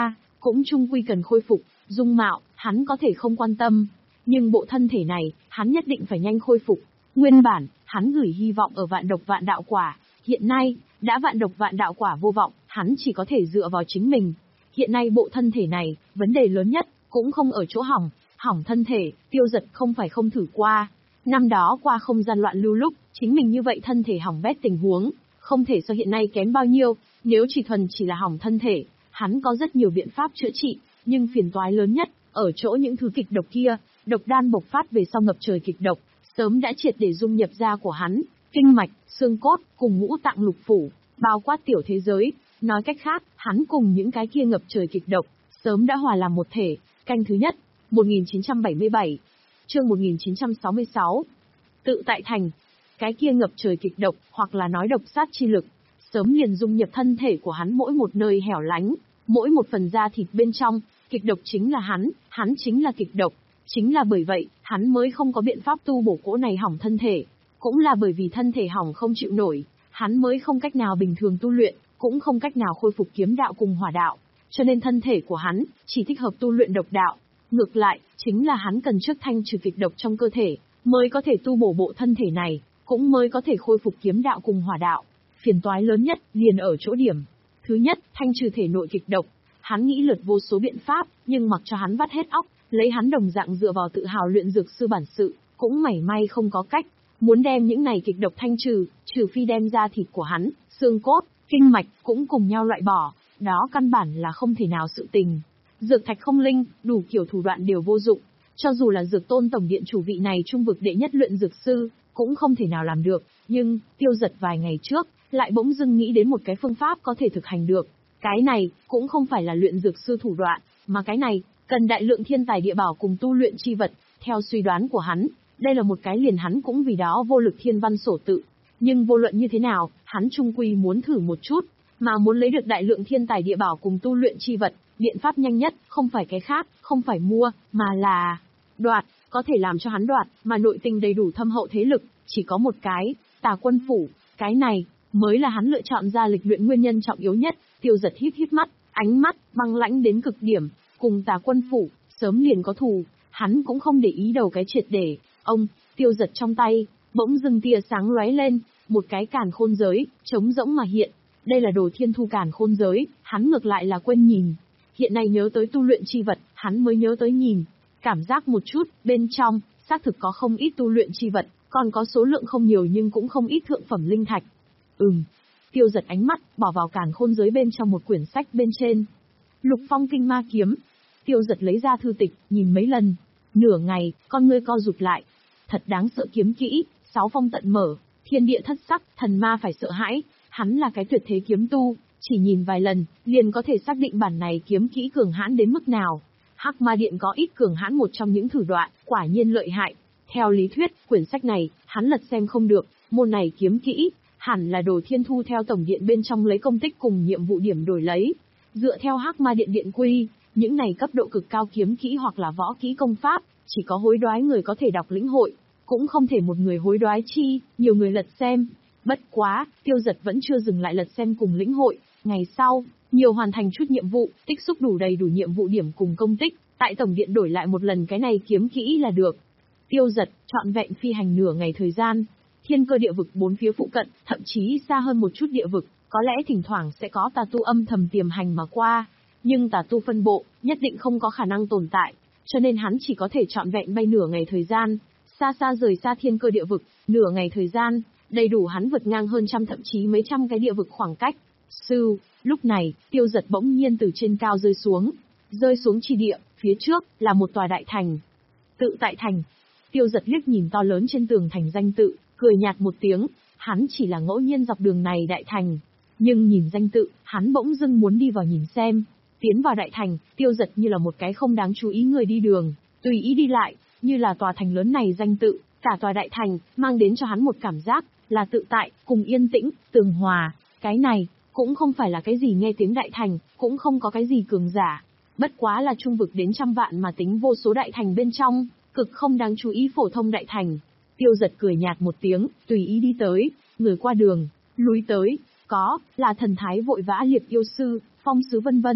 Speaker 1: cũng chung quy cần khôi phục, dung mạo, hắn có thể không quan tâm. Nhưng bộ thân thể này, hắn nhất định phải nhanh khôi phục. Nguyên bản, hắn gửi hy vọng ở vạn độc vạn đạo quả. Hiện nay, đã vạn độc vạn đạo quả vô vọng, hắn chỉ có thể dựa vào chính mình. Hiện nay bộ thân thể này, vấn đề lớn nhất, cũng không ở chỗ hỏng. Hỏng thân thể, Tiêu Dật không phải không thử qua. Năm đó qua không gian loạn lưu lúc, chính mình như vậy thân thể hỏng bét tình huống, không thể so hiện nay kém bao nhiêu. Nếu chỉ thuần chỉ là hỏng thân thể, hắn có rất nhiều biện pháp chữa trị, nhưng phiền toái lớn nhất, ở chỗ những thứ kịch độc kia, độc đan bộc phát về sau ngập trời kịch độc, sớm đã triệt để dung nhập da của hắn, kinh mạch, xương cốt, cùng ngũ tạng lục phủ, bao quát tiểu thế giới. Nói cách khác, hắn cùng những cái kia ngập trời kịch độc, sớm đã hòa làm một thể. Canh thứ nhất, một nghìn chín trăm bảy mươi bảy, chương một nghìn chín trăm sáu mươi sáu. Tự tại thành, cái kia ngập trời kịch độc, hoặc là nói độc sát chi lực, sớm liền dung nhập thân thể của hắn mỗi một nơi hẻo lánh, mỗi một phần da thịt bên trong, kịch độc chính là hắn, hắn chính là kịch độc. Chính là bởi vậy, hắn mới không có biện pháp tu bổ cỗ này hỏng thân thể. Cũng là bởi vì thân thể hỏng không chịu nổi, hắn mới không cách nào bình thường tu luyện, cũng không cách nào khôi phục kiếm đạo cùng hỏa đạo. Cho nên thân thể của hắn, chỉ thích hợp tu luyện độc đạo. Ngược lại, chính là hắn cần trước thanh trừ kịch độc trong cơ thể, mới có thể tu bổ bộ thân thể này, cũng mới có thể khôi phục kiếm đạo cùng hỏa đạo. Phiền toái lớn nhất, liền ở chỗ điểm. Thứ nhất, thanh trừ thể nội kịch độc. Hắn nghĩ lượt vô số biện pháp, nhưng mặc cho hắn vắt hết óc, lấy hắn đồng dạng dựa vào tự hào luyện dược sư bản sự, cũng mảy may không có cách. Muốn đem những này kịch độc thanh trừ, trừ phi đem ra thịt của hắn, xương cốt, kinh mạch, cũng cùng nhau loại bỏ, đó căn bản là không thể nào sự tình. Dược thạch không linh, đủ kiểu thủ đoạn đều vô dụng. Cho dù là dược tôn tổng điện chủ vị này trung vực đệ nhất luyện dược sư, cũng không thể nào làm được. Nhưng, Tiêu Dật vài ngày trước, lại bỗng dưng nghĩ đến một cái phương pháp có thể thực hành được. Cái này, cũng không phải là luyện dược sư thủ đoạn, mà cái này, cần đại lượng thiên tài địa bảo cùng tu luyện chi vật. Theo suy đoán của hắn, đây là một cái liền hắn cũng vì đó vô lực thiên văn sổ tự. Nhưng vô luận như thế nào, hắn trung quy muốn thử một chút, mà muốn lấy được đại lượng thiên tài địa bảo cùng tu luyện chi vật, biện pháp nhanh nhất, không phải cái khác, không phải mua, mà là đoạt, có thể làm cho hắn đoạt, mà nội tình đầy đủ thâm hậu thế lực, chỉ có một cái, Tà Quân Phủ, cái này, mới là hắn lựa chọn ra lịch luyện nguyên nhân trọng yếu nhất. Tiêu Dật híp híp mắt, ánh mắt, băng lãnh đến cực điểm, cùng Tà Quân Phủ, sớm liền có thù, hắn cũng không để ý đầu cái triệt để, ông, Tiêu Dật trong tay, bỗng dưng tia sáng lóe lên, một cái càn khôn giới, trống rỗng mà hiện, đây là đồ thiên thu càn khôn giới, hắn ngược lại là quên nhìn. Hiện nay nhớ tới tu luyện chi vật, hắn mới nhớ tới nhìn. Cảm giác một chút, bên trong, xác thực có không ít tu luyện chi vật, còn có số lượng không nhiều nhưng cũng không ít thượng phẩm linh thạch. Ừm. Tiêu Dật ánh mắt, bỏ vào càn khôn giới bên trong một quyển sách bên trên. Lục Phong Kinh Ma Kiếm. Tiêu Dật lấy ra thư tịch, nhìn mấy lần. Nửa ngày, con ngươi co rụt lại. Thật đáng sợ kiếm kỹ, sáu phong tận mở, thiên địa thất sắc, thần ma phải sợ hãi. Hắn là cái tuyệt thế kiếm tu, chỉ nhìn vài lần, liền có thể xác định bản này kiếm kỹ cường hãn đến mức nào. Hắc Ma Điện có ít cường hãn một trong những thử đoạn, quả nhiên lợi hại. Theo lý thuyết, quyển sách này, hắn lật xem không được, môn này kiếm kỹ, hẳn là đồ thiên thu theo tổng điện bên trong lấy công tích cùng nhiệm vụ điểm đổi lấy. Dựa theo Hắc Ma Điện điện quy, những này cấp độ cực cao kiếm kỹ hoặc là võ kỹ công pháp, chỉ có hối đoái người có thể đọc lĩnh hội, cũng không thể một người hối đoái chi, nhiều người lật xem. Bất quá, Tiêu Dật vẫn chưa dừng lại lật xem cùng lĩnh hội, ngày sau, nhiều hoàn thành chút nhiệm vụ, tích xúc đủ đầy đủ nhiệm vụ điểm cùng công tích, tại tổng điện đổi lại một lần cái này kiếm kỹ là được. Tiêu Dật, trọn vẹn phi hành nửa ngày thời gian, thiên cơ địa vực bốn phía phụ cận, thậm chí xa hơn một chút địa vực, có lẽ thỉnh thoảng sẽ có tà tu âm thầm tiềm hành mà qua, nhưng tà tu phân bộ, nhất định không có khả năng tồn tại, cho nên hắn chỉ có thể trọn vẹn bay nửa ngày thời gian, xa xa rời xa thiên cơ địa vực, nửa ngày thời gian, đầy đủ hắn vượt ngang hơn trăm thậm chí mấy trăm cái địa vực khoảng cách. Sư, lúc này, Tiêu Dật bỗng nhiên từ trên cao rơi xuống, rơi xuống chi địa, phía trước, là một tòa đại thành. Tự tại thành. Tiêu Dật liếc nhìn to lớn trên tường thành danh tự, cười nhạt một tiếng, hắn chỉ là ngẫu nhiên dọc đường này đại thành. Nhưng nhìn danh tự, hắn bỗng dưng muốn đi vào nhìn xem. Tiến vào đại thành, Tiêu Dật như là một cái không đáng chú ý người đi đường, tùy ý đi lại, như là tòa thành lớn này danh tự, cả tòa đại thành, mang đến cho hắn một cảm giác, là tự tại, cùng yên tĩnh, tường hòa. Cái này, cũng không phải là cái gì nghe tiếng đại thành, cũng không có cái gì cường giả. Bất quá là trung vực đến trăm vạn mà tính vô số đại thành bên trong, cực không đáng chú ý phổ thông đại thành. Tiêu Dật cười nhạt một tiếng, tùy ý đi tới, người qua đường, lùi tới, có, là thần thái vội vã liệp yêu sư, phong sứ vân vân.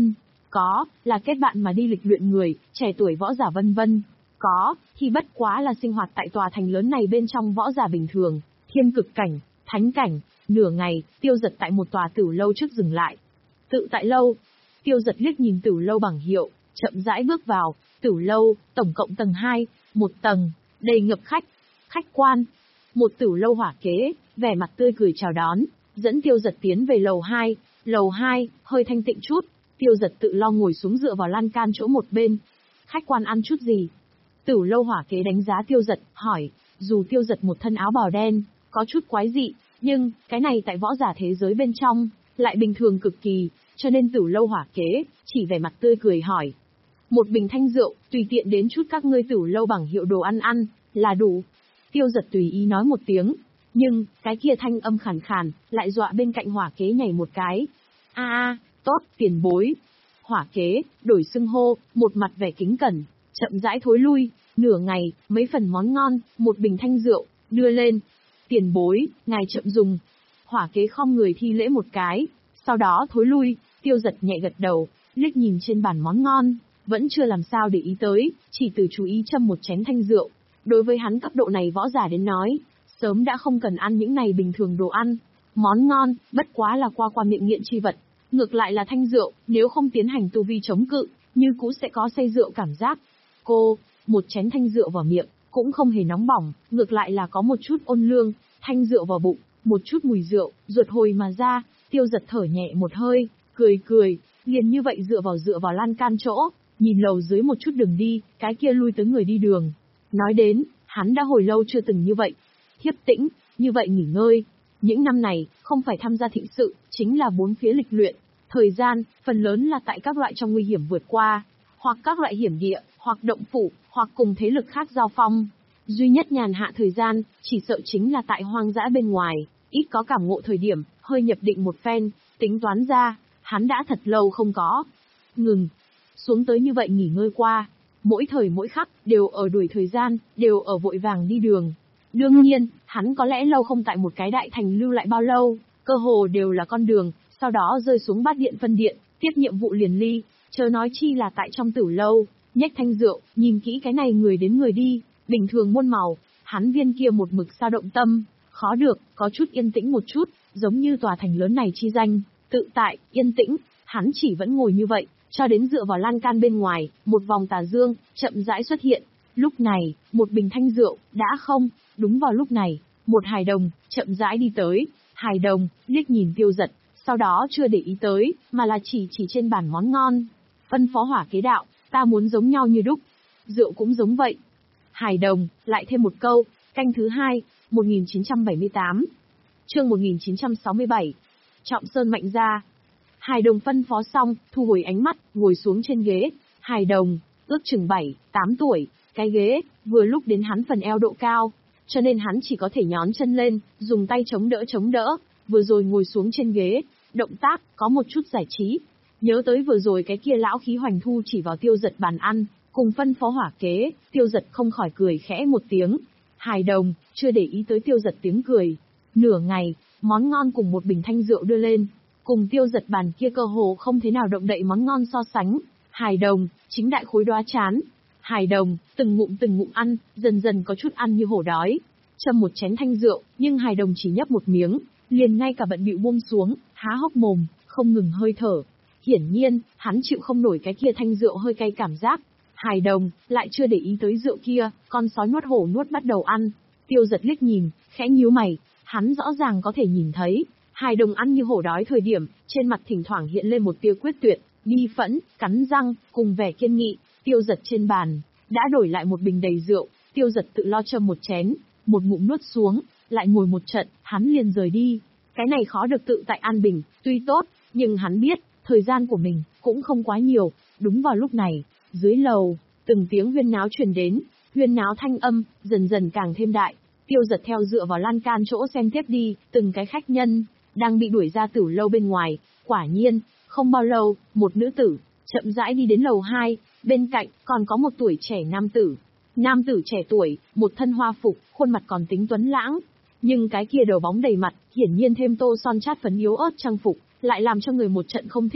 Speaker 1: Có, là kết bạn mà đi lịch luyện người, trẻ tuổi võ giả vân vân. Có, thì bất quá là sinh hoạt tại tòa thành lớn này bên trong võ giả bình thường, thiên cực cảnh, thánh cảnh. Nửa ngày, Tiêu Dật tại một tòa tử lâu trước dừng lại. Tự tại lâu. Tiêu Dật liếc nhìn tử lâu bảng hiệu, chậm rãi bước vào. Tử lâu, tổng cộng tầng hai, một tầng, đầy ngập khách. Khách quan. Một tử lâu hỏa kế, vẻ mặt tươi cười chào đón, dẫn Tiêu Dật tiến về lầu hai. Lầu hai, hơi thanh tịnh chút. Tiêu Dật tự lo ngồi xuống dựa vào lan can chỗ một bên. Khách quan ăn chút gì? Tử lâu hỏa kế đánh giá Tiêu Dật, hỏi. Dù Tiêu Dật một thân áo bào đen, có chút quái dị, nhưng, cái này tại võ giả thế giới bên trong, lại bình thường cực kỳ, cho nên tử lâu hỏa kế, chỉ vẻ mặt tươi cười hỏi. Một bình thanh rượu, tùy tiện đến chút các ngươi tử lâu bằng hiệu đồ ăn ăn, là đủ. Tiêu Dật tùy ý nói một tiếng, nhưng, cái kia thanh âm khàn khàn, lại dọa bên cạnh hỏa kế nhảy một cái. A a, tốt, tiền bối. Hỏa kế, đổi xưng hô, một mặt vẻ kính cẩn, chậm rãi thối lui, nửa ngày, mấy phần món ngon, một bình thanh rượu, đưa lên. Tiền bối, ngài chậm dùng. Hỏa kế khom người thi lễ một cái, sau đó thối lui. Tiêu Dật nhẹ gật đầu, liếc nhìn trên bàn món ngon, vẫn chưa làm sao để ý tới, chỉ từ chú ý châm một chén thanh rượu. Đối với hắn cấp độ này võ giả đến nói, sớm đã không cần ăn những này bình thường đồ ăn. Món ngon, bất quá là qua qua miệng nghiện chi vật. Ngược lại là thanh rượu, nếu không tiến hành tu vi chống cự, như cũ sẽ có say rượu cảm giác. Cô, một chén thanh rượu vào miệng, cũng không hề nóng bỏng, ngược lại là có một chút ôn lương, thanh rượu vào bụng, một chút mùi rượu, ruột hồi mà ra. Tiêu Dật thở nhẹ một hơi, cười cười, liền như vậy dựa vào dựa vào lan can chỗ, nhìn lầu dưới một chút đường đi, cái kia lui tới người đi đường. Nói đến, hắn đã hồi lâu chưa từng như vậy. Thiếp tĩnh, như vậy nghỉ ngơi. Những năm này, không phải tham gia thịnh sự, chính là bốn phía lịch luyện. Thời gian, phần lớn là tại các loại trong nguy hiểm vượt qua, hoặc các loại hiểm địa, hoặc động phủ, hoặc cùng thế lực khác giao phong. Duy nhất nhàn hạ thời gian, chỉ sợ chính là tại hoang dã bên ngoài, ít có cảm ngộ thời điểm, hơi nhập định một phen, tính toán ra, hắn đã thật lâu không có. Ngừng. Xuống tới như vậy nghỉ ngơi qua. Mỗi thời mỗi khắc, đều ở đuổi thời gian, đều ở vội vàng đi đường. Đương nhiên, hắn có lẽ lâu không tại một cái đại thành lưu lại bao lâu, cơ hồ đều là con đường, sau đó rơi xuống bát điện phân điện, tiếp nhiệm vụ liền ly, chớ nói chi là tại trong tử lâu, nhếch thanh rượu, nhìn kỹ cái này người đến người đi, bình thường muôn màu, hắn viên kia một mực sao động tâm, khó được, có chút yên tĩnh một chút, giống như tòa thành lớn này chi danh, tự tại, yên tĩnh, hắn chỉ vẫn ngồi như vậy, cho đến dựa vào lan can bên ngoài, một vòng tà dương, chậm rãi xuất hiện. Lúc này, một bình thanh rượu, đã không, đúng vào lúc này, một hài đồng, chậm rãi đi tới, hài đồng, liếc nhìn Tiêu Dật, sau đó chưa để ý tới, mà là chỉ chỉ trên bàn món ngon. Phân phó hỏa kế đạo, ta muốn giống nhau như đúc, rượu cũng giống vậy. Hài đồng, lại thêm một câu, canh thứ hai, một nghìn chín trăm bảy mươi tám. Chương một nghìn chín trăm sáu mươi bảy. Trọng Sơn mạnh ra. Hài đồng phân phó xong, thu hồi ánh mắt, ngồi xuống trên ghế. Hài đồng, ước chừng bảy, tám tuổi, cái ghế, vừa lúc đến hắn phần eo độ cao, cho nên hắn chỉ có thể nhón chân lên, dùng tay chống đỡ chống đỡ, vừa rồi ngồi xuống trên ghế, động tác, có một chút giải trí. Nhớ tới vừa rồi cái kia lão khí hoành thu chỉ vào Tiêu Dật bàn ăn, cùng phân phó hỏa kế, Tiêu Dật không khỏi cười khẽ một tiếng. Hài đồng, chưa để ý tới Tiêu Dật tiếng cười. Nửa ngày, món ngon cùng một bình thanh rượu đưa lên, cùng Tiêu Dật bàn kia cơ hồ không thế nào động đậy món ngon so sánh. Hài đồng, chính đại khối đóa chán. Hài đồng, từng ngụm từng ngụm ăn, dần dần có chút ăn như hổ đói. Châm một chén thanh rượu, nhưng hài đồng chỉ nhấp một miếng, liền ngay cả bận bịu buông xuống, há hốc mồm, không ngừng hơi thở. Hiển nhiên, hắn chịu không nổi cái kia thanh rượu hơi cay cảm giác. Hài đồng, lại chưa để ý tới rượu kia, con sói nuốt hổ nuốt bắt đầu ăn. Tiêu Dật liếc nhìn, khẽ nhíu mày, hắn rõ ràng có thể nhìn thấy, hài đồng ăn như hổ đói thời điểm, trên mặt thỉnh thoảng hiện lên một tia quyết tuyệt, bi phẫn, cắn răng, cùng vẻ kiên nghị. Tiêu Dật trên bàn, đã đổi lại một bình đầy rượu, Tiêu Dật tự lo châm một chén, một ngụm nuốt xuống, lại ngồi một trận, hắn liền rời đi. Cái này khó được tự tại an bình, tuy tốt, nhưng hắn biết, thời gian của mình, cũng không quá nhiều. Đúng vào lúc này, dưới lầu, từng tiếng huyên náo truyền đến, huyên náo thanh âm, dần dần càng thêm đại. Tiêu Dật theo dựa vào lan can chỗ xem tiếp đi, từng cái khách nhân, đang bị đuổi ra tử lâu bên ngoài. Quả nhiên, không bao lâu, một nữ tử, chậm rãi đi đến lầu hai, bên cạnh, còn có một tuổi trẻ nam tử. Nam tử trẻ tuổi, một thân hoa phục, khuôn mặt còn tính tuấn lãng. Nhưng cái kia đầu bóng đầy mặt, hiển nhiên thêm tô son chát phấn yếu ớt trang phục, lại làm cho người một trận không thích.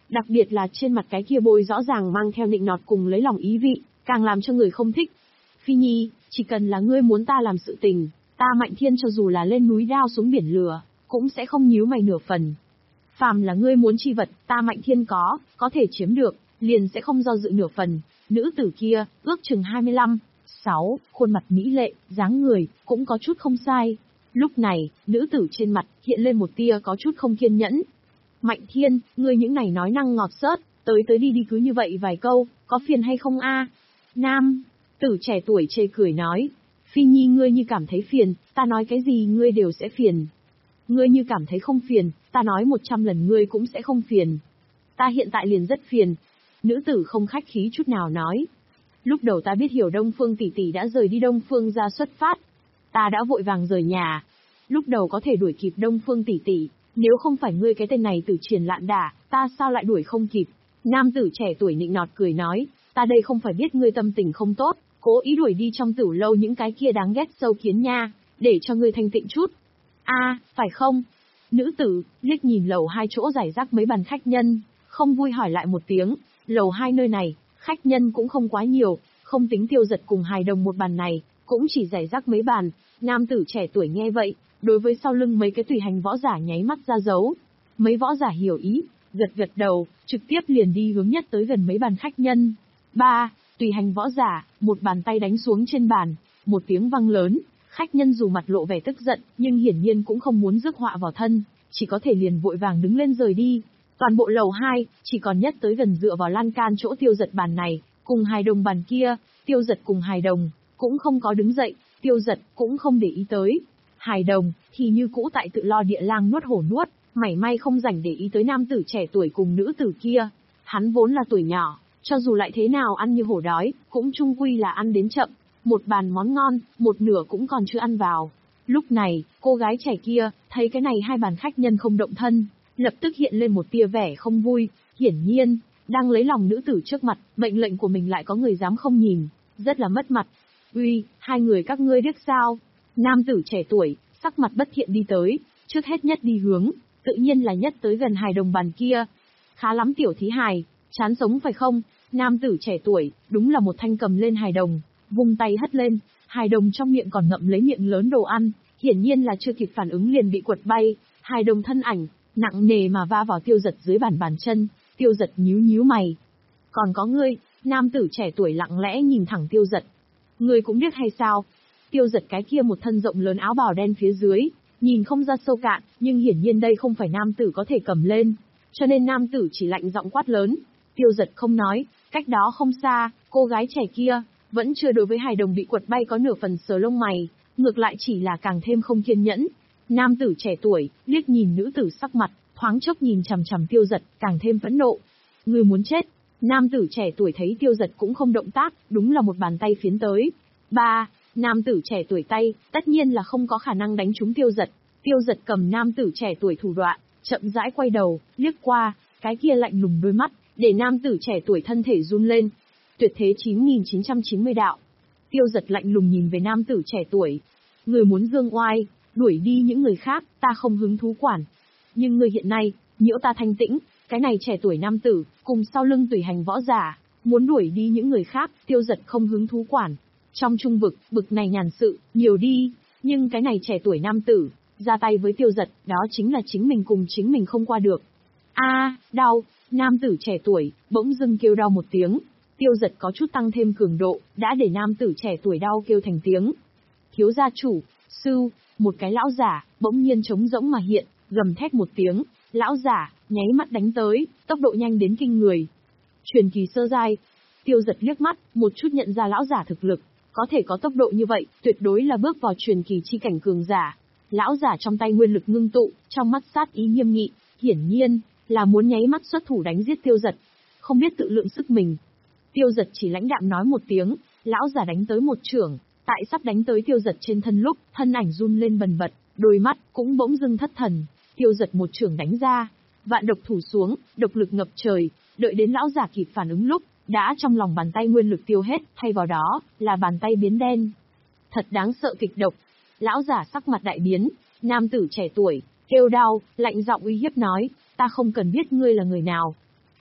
Speaker 1: Đặc biệt là trên mặt cái kia bôi rõ ràng mang theo nịnh nọt cùng lấy lòng ý vị, càng làm cho người không thích. Phi Nhi, chỉ cần là ngươi muốn ta làm sự tình, ta Mạnh Thiên cho dù là lên núi đao xuống biển lửa, cũng sẽ không nhíu mày nửa phần. Phàm là ngươi muốn chi vật, ta Mạnh Thiên có, có thể chiếm được, liền sẽ không do dự nửa phần. Nữ tử kia, ước chừng hai mươi lăm, sáu, khuôn mặt mỹ lệ, dáng người, cũng có chút không sai. Lúc này, nữ tử trên mặt, hiện lên một tia có chút không kiên nhẫn. Mạnh Thiên, ngươi những này nói năng ngọt xớt, tới tới đi đi cứ như vậy vài câu, có phiền hay không a? Nam, tử trẻ tuổi chê cười nói, Phi Nhi ngươi như cảm thấy phiền, ta nói cái gì ngươi đều sẽ phiền. Ngươi như cảm thấy không phiền, ta nói một trăm lần ngươi cũng sẽ không phiền. Ta hiện tại liền rất phiền. Nữ tử không khách khí chút nào nói. Lúc đầu ta biết hiểu Đông Phương tỷ tỷ đã rời đi Đông Phương ra xuất phát. Ta đã vội vàng rời nhà. Lúc đầu có thể đuổi kịp Đông Phương tỷ tỷ, nếu không phải ngươi cái tên này tử triển lạn đả, ta sao lại đuổi không kịp. Nam tử trẻ tuổi nịnh nọt cười nói, ta đây không phải biết ngươi tâm tình không tốt, cố ý đuổi đi trong tử lâu những cái kia đáng ghét sâu kiến nha, để cho ngươi thanh tịnh chút. A, à, phải không? Nữ tử, liếc nhìn lầu hai chỗ giải rác mấy bàn khách nhân, không vui hỏi lại một tiếng, lầu hai nơi này, khách nhân cũng không quá nhiều, không tính Tiêu Giật cùng hài đồng một bàn này, cũng chỉ giải rác mấy bàn. Nam tử trẻ tuổi nghe vậy, đối với sau lưng mấy cái tùy hành võ giả nháy mắt ra dấu. Mấy võ giả hiểu ý, gật gật đầu, trực tiếp liền đi hướng nhất tới gần mấy bàn khách nhân. Ba, tùy hành võ giả, một bàn tay đánh xuống trên bàn, một tiếng vang lớn. Khách nhân dù mặt lộ vẻ tức giận, nhưng hiển nhiên cũng không muốn rước họa vào thân, chỉ có thể liền vội vàng đứng lên rời đi. Toàn bộ lầu hai, chỉ còn nhất tới gần dựa vào lan can chỗ Tiêu Giật bàn này, cùng hài đồng bàn kia, Tiêu Giật cùng hài đồng, cũng không có đứng dậy, Tiêu Giật cũng không để ý tới. Hài đồng, thì như cũ tại tự lo địa lang nuốt hổ nuốt, mảy may không rảnh để ý tới nam tử trẻ tuổi cùng nữ tử kia. Hắn vốn là tuổi nhỏ, cho dù lại thế nào ăn như hổ đói, cũng chung quy là ăn đến chậm. Một bàn món ngon, một nửa cũng còn chưa ăn vào. Lúc này, cô gái trẻ kia, thấy cái này hai bàn khách nhân không động thân, lập tức hiện lên một tia vẻ không vui, hiển nhiên, đang lấy lòng nữ tử trước mặt, mệnh lệnh của mình lại có người dám không nhìn, rất là mất mặt. Uy, hai người các ngươi điếc sao? Nam tử trẻ tuổi, sắc mặt bất thiện đi tới, trước hết nhất đi hướng, tự nhiên là nhất tới gần hài đồng bàn kia. Khá lắm tiểu thí hài, chán sống phải không? Nam tử trẻ tuổi, đúng là một thanh cầm lên hài đồng, vung tay hất lên, hài đồng trong miệng còn ngậm lấy miệng lớn đồ ăn, hiển nhiên là chưa kịp phản ứng liền bị quật bay, hài đồng thân ảnh, nặng nề mà va vào Tiêu Giật dưới bàn bàn chân, Tiêu Giật nhíu nhíu mày. Còn có ngươi, nam tử trẻ tuổi lặng lẽ nhìn thẳng Tiêu Giật. Ngươi cũng biết hay sao? Tiêu Giật cái kia một thân rộng lớn áo bào đen phía dưới, nhìn không ra sâu cạn, nhưng hiển nhiên đây không phải nam tử có thể cầm lên, cho nên nam tử chỉ lạnh giọng quát lớn. Tiêu Giật không nói, cách đó không xa, cô gái trẻ kia, vẫn chưa đối với hài đồng bị quật bay có nửa phần sờ lông mày, ngược lại chỉ là càng thêm không kiên nhẫn. Nam tử trẻ tuổi, liếc nhìn nữ tử sắc mặt, thoáng chốc nhìn chằm chằm Tiêu Giật, càng thêm phẫn nộ. Ngươi muốn chết. Nam tử trẻ tuổi thấy Tiêu Giật cũng không động tác, đúng là một bàn tay phiến tới. Ba, nam tử trẻ tuổi tay, tất nhiên là không có khả năng đánh trúng Tiêu Giật. Tiêu Giật cầm nam tử trẻ tuổi thủ đoạn, chậm rãi quay đầu, liếc qua, cái kia lạnh lùng đôi mắt, để nam tử trẻ tuổi thân thể run lên. Tuyệt thế chín nghìn chín trăm chín mươi đạo. Tiêu Giật lạnh lùng nhìn về nam tử trẻ tuổi. Người muốn dương oai, đuổi đi những người khác, ta không hứng thú quản. Nhưng người hiện nay, nhiễu ta thanh tĩnh, cái này trẻ tuổi nam tử, cùng sau lưng tùy hành võ giả, muốn đuổi đi những người khác, Tiêu Giật không hứng thú quản. Trong trung vực, bực này nhàn sự, nhiều đi, nhưng cái này trẻ tuổi nam tử, ra tay với Tiêu Giật, đó chính là chính mình cùng chính mình không qua được. A, đau, nam tử trẻ tuổi, bỗng dưng kêu đau một tiếng. Tiêu Giật có chút tăng thêm cường độ, đã để nam tử trẻ tuổi đau kêu thành tiếng. Thiếu gia chủ, sư, một cái lão giả, bỗng nhiên trống rỗng mà hiện, gầm thét một tiếng, lão giả, nháy mắt đánh tới, tốc độ nhanh đến kinh người. Truyền kỳ sơ giai. Tiêu Giật liếc mắt, một chút nhận ra lão giả thực lực, có thể có tốc độ như vậy, tuyệt đối là bước vào truyền kỳ chi cảnh cường giả. Lão giả trong tay nguyên lực ngưng tụ, trong mắt sát ý nghiêm nghị, hiển nhiên là muốn nháy mắt xuất thủ đánh giết Tiêu Giật, không biết tự lượng sức mình. Tiêu Giật chỉ lãnh đạm nói một tiếng, lão giả đánh tới một chưởng, tại sắp đánh tới Tiêu Giật trên thân lúc, thân ảnh run lên bần bật, đôi mắt cũng bỗng dưng thất thần. Tiêu Giật một chưởng đánh ra, vạn độc thủ xuống, độc lực ngập trời, đợi đến lão giả kịp phản ứng lúc, đã trong lòng bàn tay nguyên lực tiêu hết, thay vào đó là bàn tay biến đen. Thật đáng sợ kịch độc. Lão giả sắc mặt đại biến, nam tử trẻ tuổi, kêu đau, lạnh giọng uy hiếp nói, ta không cần biết ngươi là người nào.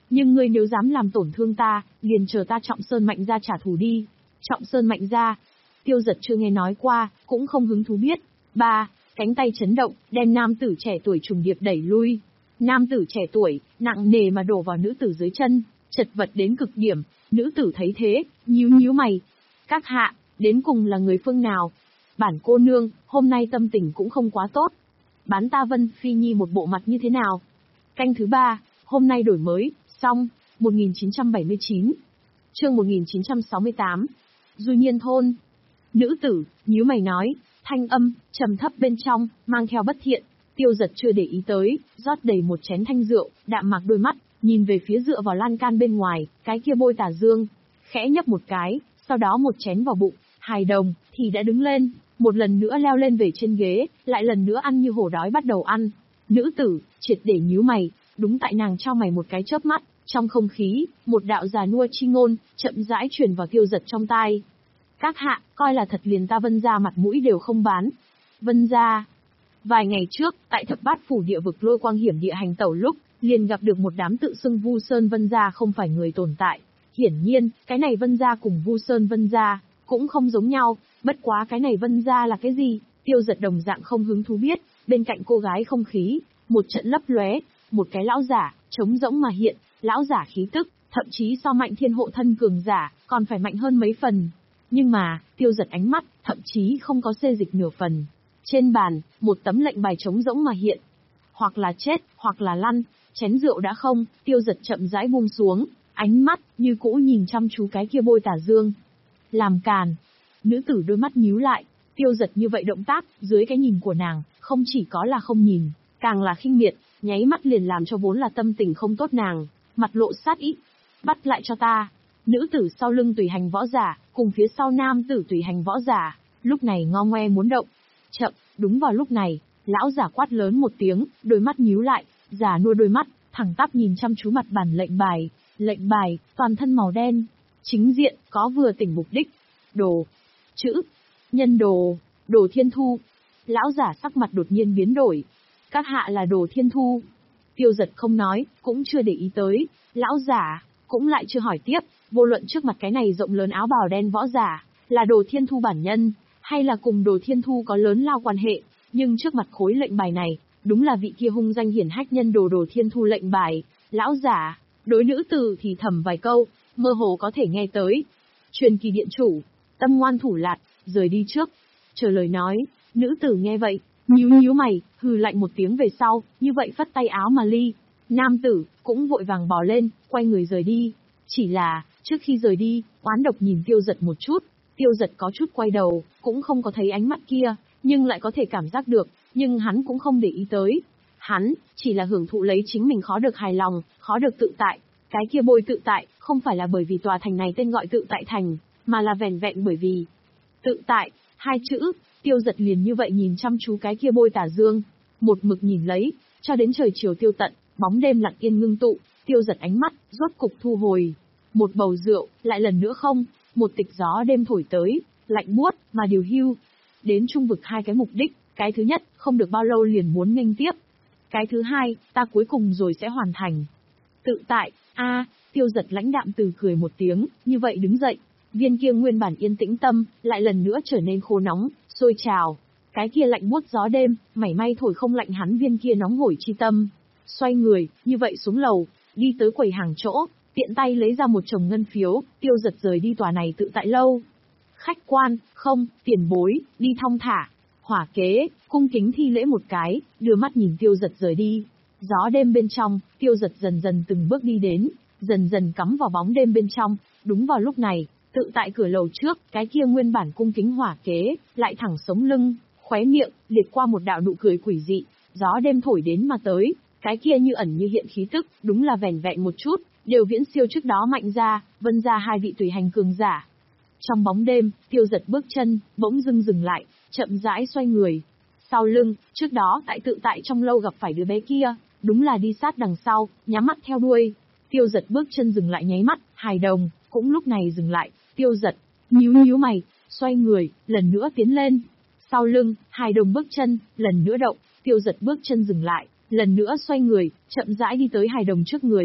Speaker 1: nhưng ngươi nếu dám làm tổn thương ta, liền chờ ta Trọng Sơn Mạnh Gia trả thù đi. Trọng Sơn Mạnh Gia, Tiêu Giật chưa nghe nói qua, cũng không hứng thú biết. Ba, cánh tay chấn động, đem nam tử trẻ tuổi trùng điệp đẩy lui. Nam tử trẻ tuổi, nặng nề mà đổ vào nữ tử dưới chân, chật vật đến cực điểm. Nữ tử thấy thế, nhíu nhíu mày. Các hạ, đến cùng là người phương nào? Bản cô nương, hôm nay tâm tình cũng không quá tốt. Bán ta Vân Phi Nhi một bộ mặt như thế nào? Canh thứ ba, hôm nay đổi mới, xong, một nghìn chín trăm bảy mươi chín. Chương một nghìn chín trăm sáu mươi tám. Du Nhiên Thôn. Nữ tử, nhíu mày nói, thanh âm, trầm thấp bên trong, mang theo bất thiện. Tiêu Giật chưa để ý tới, rót đầy một chén thanh rượu, đạm mạc đôi mắt, nhìn về phía dựa vào lan can bên ngoài, cái kia bôi tà dương. Khẽ nhấp một cái, sau đó một chén vào bụng, hài đồng, thì đã đứng lên, một lần nữa leo lên về trên ghế, lại lần nữa ăn như hổ đói bắt đầu ăn. Nữ tử, triệt để nhíu mày, đúng tại nàng cho mày một cái chớp mắt, trong không khí, một đạo già nua chi ngôn, chậm rãi truyền vào Tiêu Giật trong tai. Các hạ, coi là thật liền ta Vân gia mặt mũi đều không bán. Vân gia. Vài ngày trước, tại thập bát phủ địa vực lôi quang hiểm địa hành tẩu lúc, liền gặp được một đám tự xưng Vu Sơn Vân gia không phải người tồn tại. Hiển nhiên, cái này Vân gia cùng Vu Sơn Vân gia cũng không giống nhau, bất quá cái này Vân gia là cái gì? Tiêu Giật đồng dạng không hứng thú biết, bên cạnh cô gái không khí, một trận lấp lóe, một cái lão giả, trống rỗng mà hiện, lão giả khí tức, thậm chí so Mạnh Thiên hộ thân cường giả, còn phải mạnh hơn mấy phần. Nhưng mà, Tiêu Giật ánh mắt, thậm chí không có xê dịch nửa phần. Trên bàn, một tấm lệnh bài trống rỗng mà hiện. Hoặc là chết, hoặc là lăn, chén rượu đã không, Tiêu Giật chậm rãi buông xuống, ánh mắt, như cũ nhìn chăm chú cái kia bôi tà dương. Làm càn. Nữ tử đôi mắt nhíu lại, Tiêu Giật như vậy động tác, dưới cái nhìn của nàng, không chỉ có là không nhìn, càng là khinh miệt, nháy mắt liền làm cho vốn là tâm tình không tốt nàng, mặt lộ sát ý. Bắt lại cho ta. Nữ tử sau lưng tùy hành võ giả, cùng phía sau nam tử tùy hành võ giả, lúc này ngo ngoe muốn động. Chậm, đúng vào lúc này, lão giả quát lớn một tiếng, đôi mắt nhíu lại, giả nua đôi mắt, thẳng tắp nhìn chăm chú mặt bàn lệnh bài. Lệnh bài, toàn thân màu đen. Chính diện, có vừa tỉnh mục đích. Đồ. Chữ. Nhân đồ. Đồ Thiên Thu. Lão giả sắc mặt đột nhiên biến đổi. Các hạ là Đồ Thiên Thu. Tiêu Giật không nói, cũng chưa để ý tới. Lão giả, cũng lại chưa hỏi tiếp, vô luận trước mặt cái này rộng lớn áo bào đen võ giả, là Đồ Thiên Thu bản nhân, hay là cùng Đồ Thiên Thu có lớn lao quan hệ, nhưng trước mặt khối lệnh bài này, đúng là vị kia hung danh hiển hách nhân đồ Đồ Thiên Thu lệnh bài. Lão giả, đối nữ tử thì thầm vài câu, mơ hồ có thể nghe tới. Truyền kỳ điện chủ, tâm ngoan thủ lạt, rời đi trước. Chờ lời nói, nữ tử nghe vậy, nhíu nhíu mày, hừ lạnh một tiếng về sau, như vậy phất tay áo mà ly. Nam tử, cũng vội vàng bò lên, quay người rời đi. Chỉ là, trước khi rời đi, oán độc nhìn Tiêu Giật một chút. Tiêu Giật có chút quay đầu, cũng không có thấy ánh mắt kia, nhưng lại có thể cảm giác được, nhưng hắn cũng không để ý tới. Hắn, chỉ là hưởng thụ lấy chính mình khó được hài lòng, khó được tự tại. Cái kia bôi tự tại, không phải là bởi vì tòa thành này tên gọi tự tại thành, mà là vẻn vẹn bởi vì tự tại, hai chữ. Tiêu Giật liền như vậy nhìn chăm chú cái kia bôi tà dương, một mực nhìn lấy, cho đến trời chiều tiêu tận, bóng đêm lặng yên ngưng tụ, Tiêu Giật ánh mắt, rốt cục thu hồi. Một bầu rượu, lại lần nữa không, một tịch gió đêm thổi tới, lạnh buốt, mà điều hưu. Đến trung vực hai cái mục đích, cái thứ nhất, không được bao lâu liền muốn nghênh tiếp. Cái thứ hai, ta cuối cùng rồi sẽ hoàn thành. Tự tại, a Tiêu Giật lãnh đạm từ cười một tiếng, như vậy đứng dậy. Viên kia nguyên bản yên tĩnh tâm, lại lần nữa trở nên khô nóng, sôi trào. Cái kia lạnh buốt gió đêm, mảy may thổi không lạnh hắn viên kia nóng hổi chi tâm. Xoay người, như vậy xuống lầu, đi tới quầy hàng chỗ, tiện tay lấy ra một chồng ngân phiếu, Tiêu Giật rời đi tòa này tự tại lâu. Khách quan, không, tiền bối, đi thong thả. Hỏa kế, cung kính thi lễ một cái, đưa mắt nhìn Tiêu Giật rời đi. Gió đêm bên trong, Tiêu Giật dần dần từng bước đi đến, dần dần cắm vào bóng đêm bên trong. Đúng vào lúc này, tự tại cửa lầu trước, cái kia nguyên bản cung kính hỏa kế, lại thẳng sống lưng, khóe miệng, liệt qua một đạo nụ cười quỷ dị. Gió đêm thổi đến mà tới, cái kia như ẩn như hiện khí tức, đúng là vẻn vẹn một chút, đều viễn siêu trước đó Mạnh gia, Vân gia hai vị tùy hành cường giả. Trong bóng đêm, Tiêu Giật bước chân, bỗng dưng dừng lại, chậm rãi xoay người. Sau lưng, trước đó tại tự tại trong lâu gặp phải đứa bé kia, đúng là đi sát đằng sau, nhắm mắt theo đuôi. Tiêu Giật bước chân dừng lại nháy mắt, hài đồng, cũng lúc này dừng lại, Tiêu Giật, nhíu nhíu mày, xoay người, lần nữa tiến lên. Sau lưng, hài đồng bước chân, lần nữa động, Tiêu Giật bước chân dừng lại, lần nữa xoay người, chậm rãi đi tới hài đồng trước người.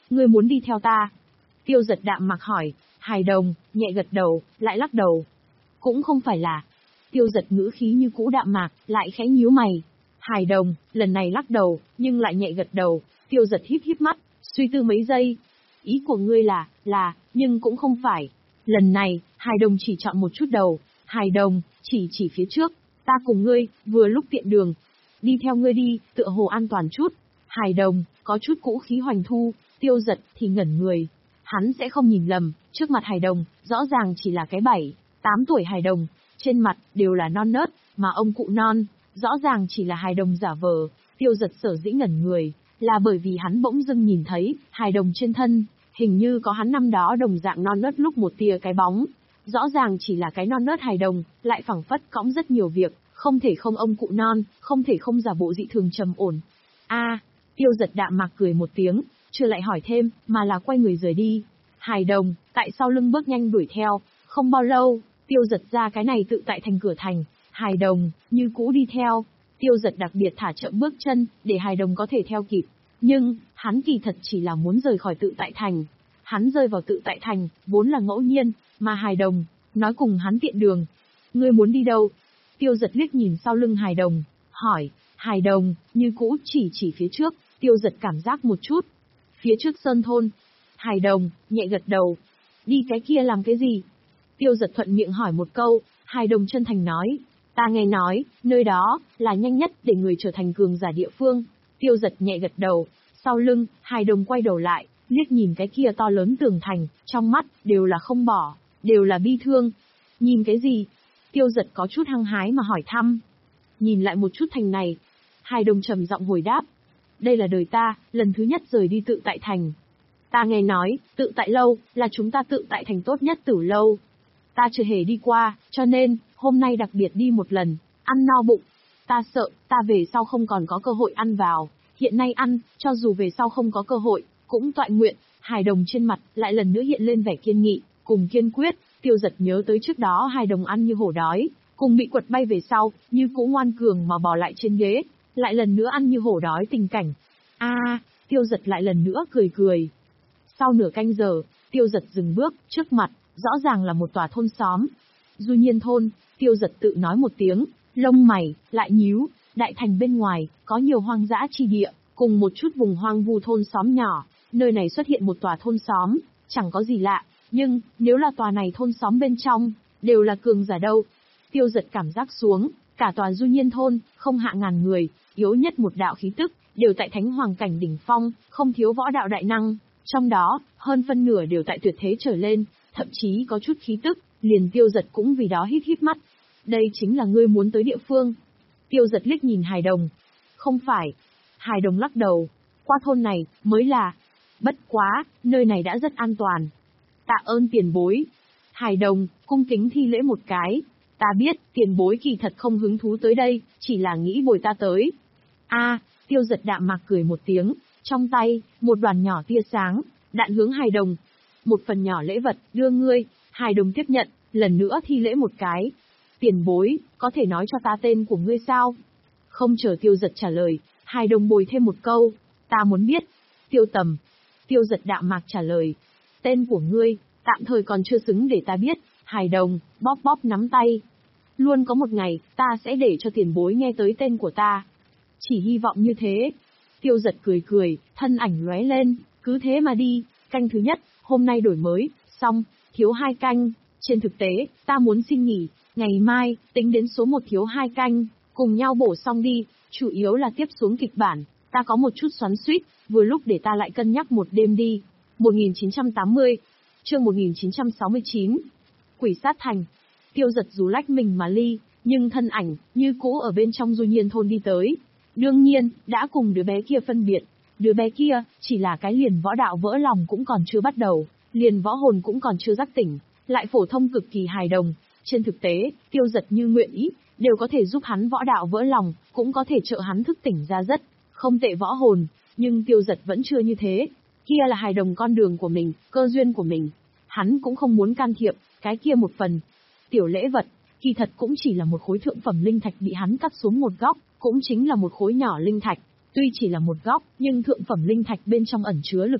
Speaker 1: ngươi muốn đi theo ta? Tiêu giật đạm mạc hỏi. Hài đồng, nhẹ gật đầu, lại lắc đầu. Cũng không phải là. Tiêu giật ngữ khí như cũ đạm mạc, lại khẽ nhíu mày. Hài đồng, lần này lắc đầu, nhưng lại nhẹ gật đầu. Tiêu giật híp híp mắt, suy tư mấy giây. Ý của ngươi là, là, nhưng cũng không phải. Lần này, hài đồng chỉ chọn một chút đầu. Hài đồng, chỉ chỉ phía trước. Ta cùng ngươi, vừa lúc tiện đường. Đi theo ngươi đi, tựa hồ an toàn chút. Hài đồng, có chút cũ khí hoành thu. Tiêu giật thì ngẩn người. Hắn sẽ không nhìn lầm, trước mặt hài đồng, rõ ràng chỉ là cái bảy, tám tuổi hài đồng. Trên mặt, đều là non nớt, mà ông cụ non, rõ ràng chỉ là hài đồng giả vờ. Tiêu giật sở dĩ ngẩn người, là bởi vì hắn bỗng dưng nhìn thấy, hài đồng trên thân, hình như có hắn năm đó đồng dạng non nớt lúc một tia cái bóng. Rõ ràng chỉ là cái non nớt hài đồng, lại phẳng phất cõng rất nhiều việc, không thể không ông cụ non, không thể không giả bộ dị thường trầm ổn. A, tiêu giật đạm mạc cười một tiếng, chưa lại hỏi thêm, mà là quay người rời đi. Hài đồng, tại sau lưng bước nhanh đuổi theo, không bao lâu, tiêu giật ra cái này tự tại thành cửa thành, hài đồng, như cũ đi theo. Tiêu giật đặc biệt thả chậm bước chân, để hài đồng có thể theo kịp. Nhưng, hắn kỳ thật chỉ là muốn rời khỏi tự tại thành. Hắn rơi vào tự tại thành, vốn là ngẫu nhiên, mà hài đồng, nói cùng hắn tiện đường. Ngươi muốn đi đâu? Tiêu giật liếc nhìn sau lưng hài đồng, hỏi, hài đồng, như cũ chỉ chỉ phía trước, tiêu giật cảm giác một chút. Phía trước sơn thôn. Hài đồng, nhẹ gật đầu. Đi cái kia làm cái gì? Tiêu giật thuận miệng hỏi một câu, hài đồng chân thành nói. Ta nghe nói, nơi đó, là nhanh nhất để người trở thành cường giả địa phương. Tiêu giật nhẹ gật đầu, sau lưng, hài đồng quay đầu lại, liếc nhìn cái kia to lớn tường thành, trong mắt, đều là không bỏ, đều là bi thương. Nhìn cái gì? Tiêu giật có chút hăng hái mà hỏi thăm. Nhìn lại một chút thành này. Hài đồng trầm giọng hồi đáp. Đây là đời ta, lần thứ nhất rời đi tự tại thành. Ta nghe nói, tự tại lâu, là chúng ta tự tại thành tốt nhất tử lâu. Ta chưa hề đi qua, cho nên, hôm nay đặc biệt đi một lần, ăn no bụng. Ta sợ, ta về sau không còn có cơ hội ăn vào. Hiện nay ăn, cho dù về sau không có cơ hội, cũng toại nguyện. Hài đồng trên mặt, lại lần nữa hiện lên vẻ kiên nghị, cùng kiên quyết. Tiêu giật nhớ tới trước đó hài đồng ăn như hổ đói, cùng bị quật bay về sau, như cũ ngoan cường mà bò lại trên ghế, lại lần nữa ăn như hổ đói tình cảnh. A, à, tiêu giật lại lần nữa cười cười. Sau nửa canh giờ, tiêu giật dừng bước, trước mặt, rõ ràng là một tòa thôn xóm. Du Nhiên thôn, tiêu giật tự nói một tiếng, lông mày, lại nhíu, đại thành bên ngoài, có nhiều hoang dã chi địa, cùng một chút vùng hoang vu thôn xóm nhỏ, nơi này xuất hiện một tòa thôn xóm, chẳng có gì lạ, nhưng, nếu là tòa này thôn xóm bên trong, đều là cường giả đâu. Tiêu giật cảm giác xuống, cả tòa Du Nhiên thôn, không hạ ngàn người, yếu nhất một đạo khí tức, đều tại thánh hoàng cảnh đỉnh phong, không thiếu võ đạo đại năng, trong đó, hơn phân nửa đều tại tuyệt thế trở lên, thậm chí có chút khí tức, liền tiêu giật cũng vì đó hít hít mắt. Đây chính là ngươi muốn tới địa phương. Tiêu giật liếc nhìn hài đồng. Không phải. Hài đồng lắc đầu. Qua thôn này, mới là. Bất quá, nơi này đã rất an toàn. Tạ ơn tiền bối. Hài đồng, cung kính thi lễ một cái. Ta biết, tiền bối kỳ thật không hứng thú tới đây, chỉ là nghĩ bồi ta tới. A, tiêu giật đạm mạc cười một tiếng, trong tay, một đoàn nhỏ tia sáng, đạn hướng hài đồng. Một phần nhỏ lễ vật, đưa ngươi, hài đồng tiếp nhận, lần nữa thi lễ một cái. Tiền bối, có thể nói cho ta tên của ngươi sao? Không chờ tiêu giật trả lời, hài đồng bồi thêm một câu, ta muốn biết. Tiêu tầm. Tiêu giật đạm mạc trả lời, tên của ngươi, tạm thời còn chưa xứng để ta biết. Hài đồng, bóp bóp nắm tay. Luôn có một ngày, ta sẽ để cho tiền bối nghe tới tên của ta. Chỉ hy vọng như thế. Tiêu giật cười cười, thân ảnh lóe lên, cứ thế mà đi. Canh thứ nhất, hôm nay đổi mới, xong, thiếu hai canh. Trên thực tế, ta muốn xin nghỉ, ngày mai, tính đến số một thiếu hai canh, cùng nhau bổ xong đi, chủ yếu là tiếp xuống kịch bản, ta có một chút xoắn xuýt, vừa lúc để ta lại cân nhắc một đêm đi. một nghìn chín trăm tám mươi, chương một nghìn chín trăm sáu mươi chín, Quỷ sát thành. Tiêu giật dù lách mình mà ly, nhưng thân ảnh, như cũ ở bên trong Du Nhiên thôn đi tới. Đương nhiên, đã cùng đứa bé kia phân biệt. Đứa bé kia, chỉ là cái liền võ đạo vỡ lòng cũng còn chưa bắt đầu, liền võ hồn cũng còn chưa giác tỉnh, lại phổ thông cực kỳ hài đồng. Trên thực tế, tiêu giật như nguyện ý, đều có thể giúp hắn võ đạo vỡ lòng, cũng có thể trợ hắn thức tỉnh ra rất không tệ võ hồn, nhưng tiêu giật vẫn chưa như thế. Kia là hài đồng con đường của mình, cơ duyên của mình. Hắn cũng không muốn can thiệp, cái kia một phần. Tiểu lễ vật, kỳ thật cũng chỉ là một khối thượng phẩm linh thạch bị hắn cắt xuống một góc, cũng chính là một khối nhỏ linh thạch. Tuy chỉ là một góc, nhưng thượng phẩm linh thạch bên trong ẩn chứa lực lượng,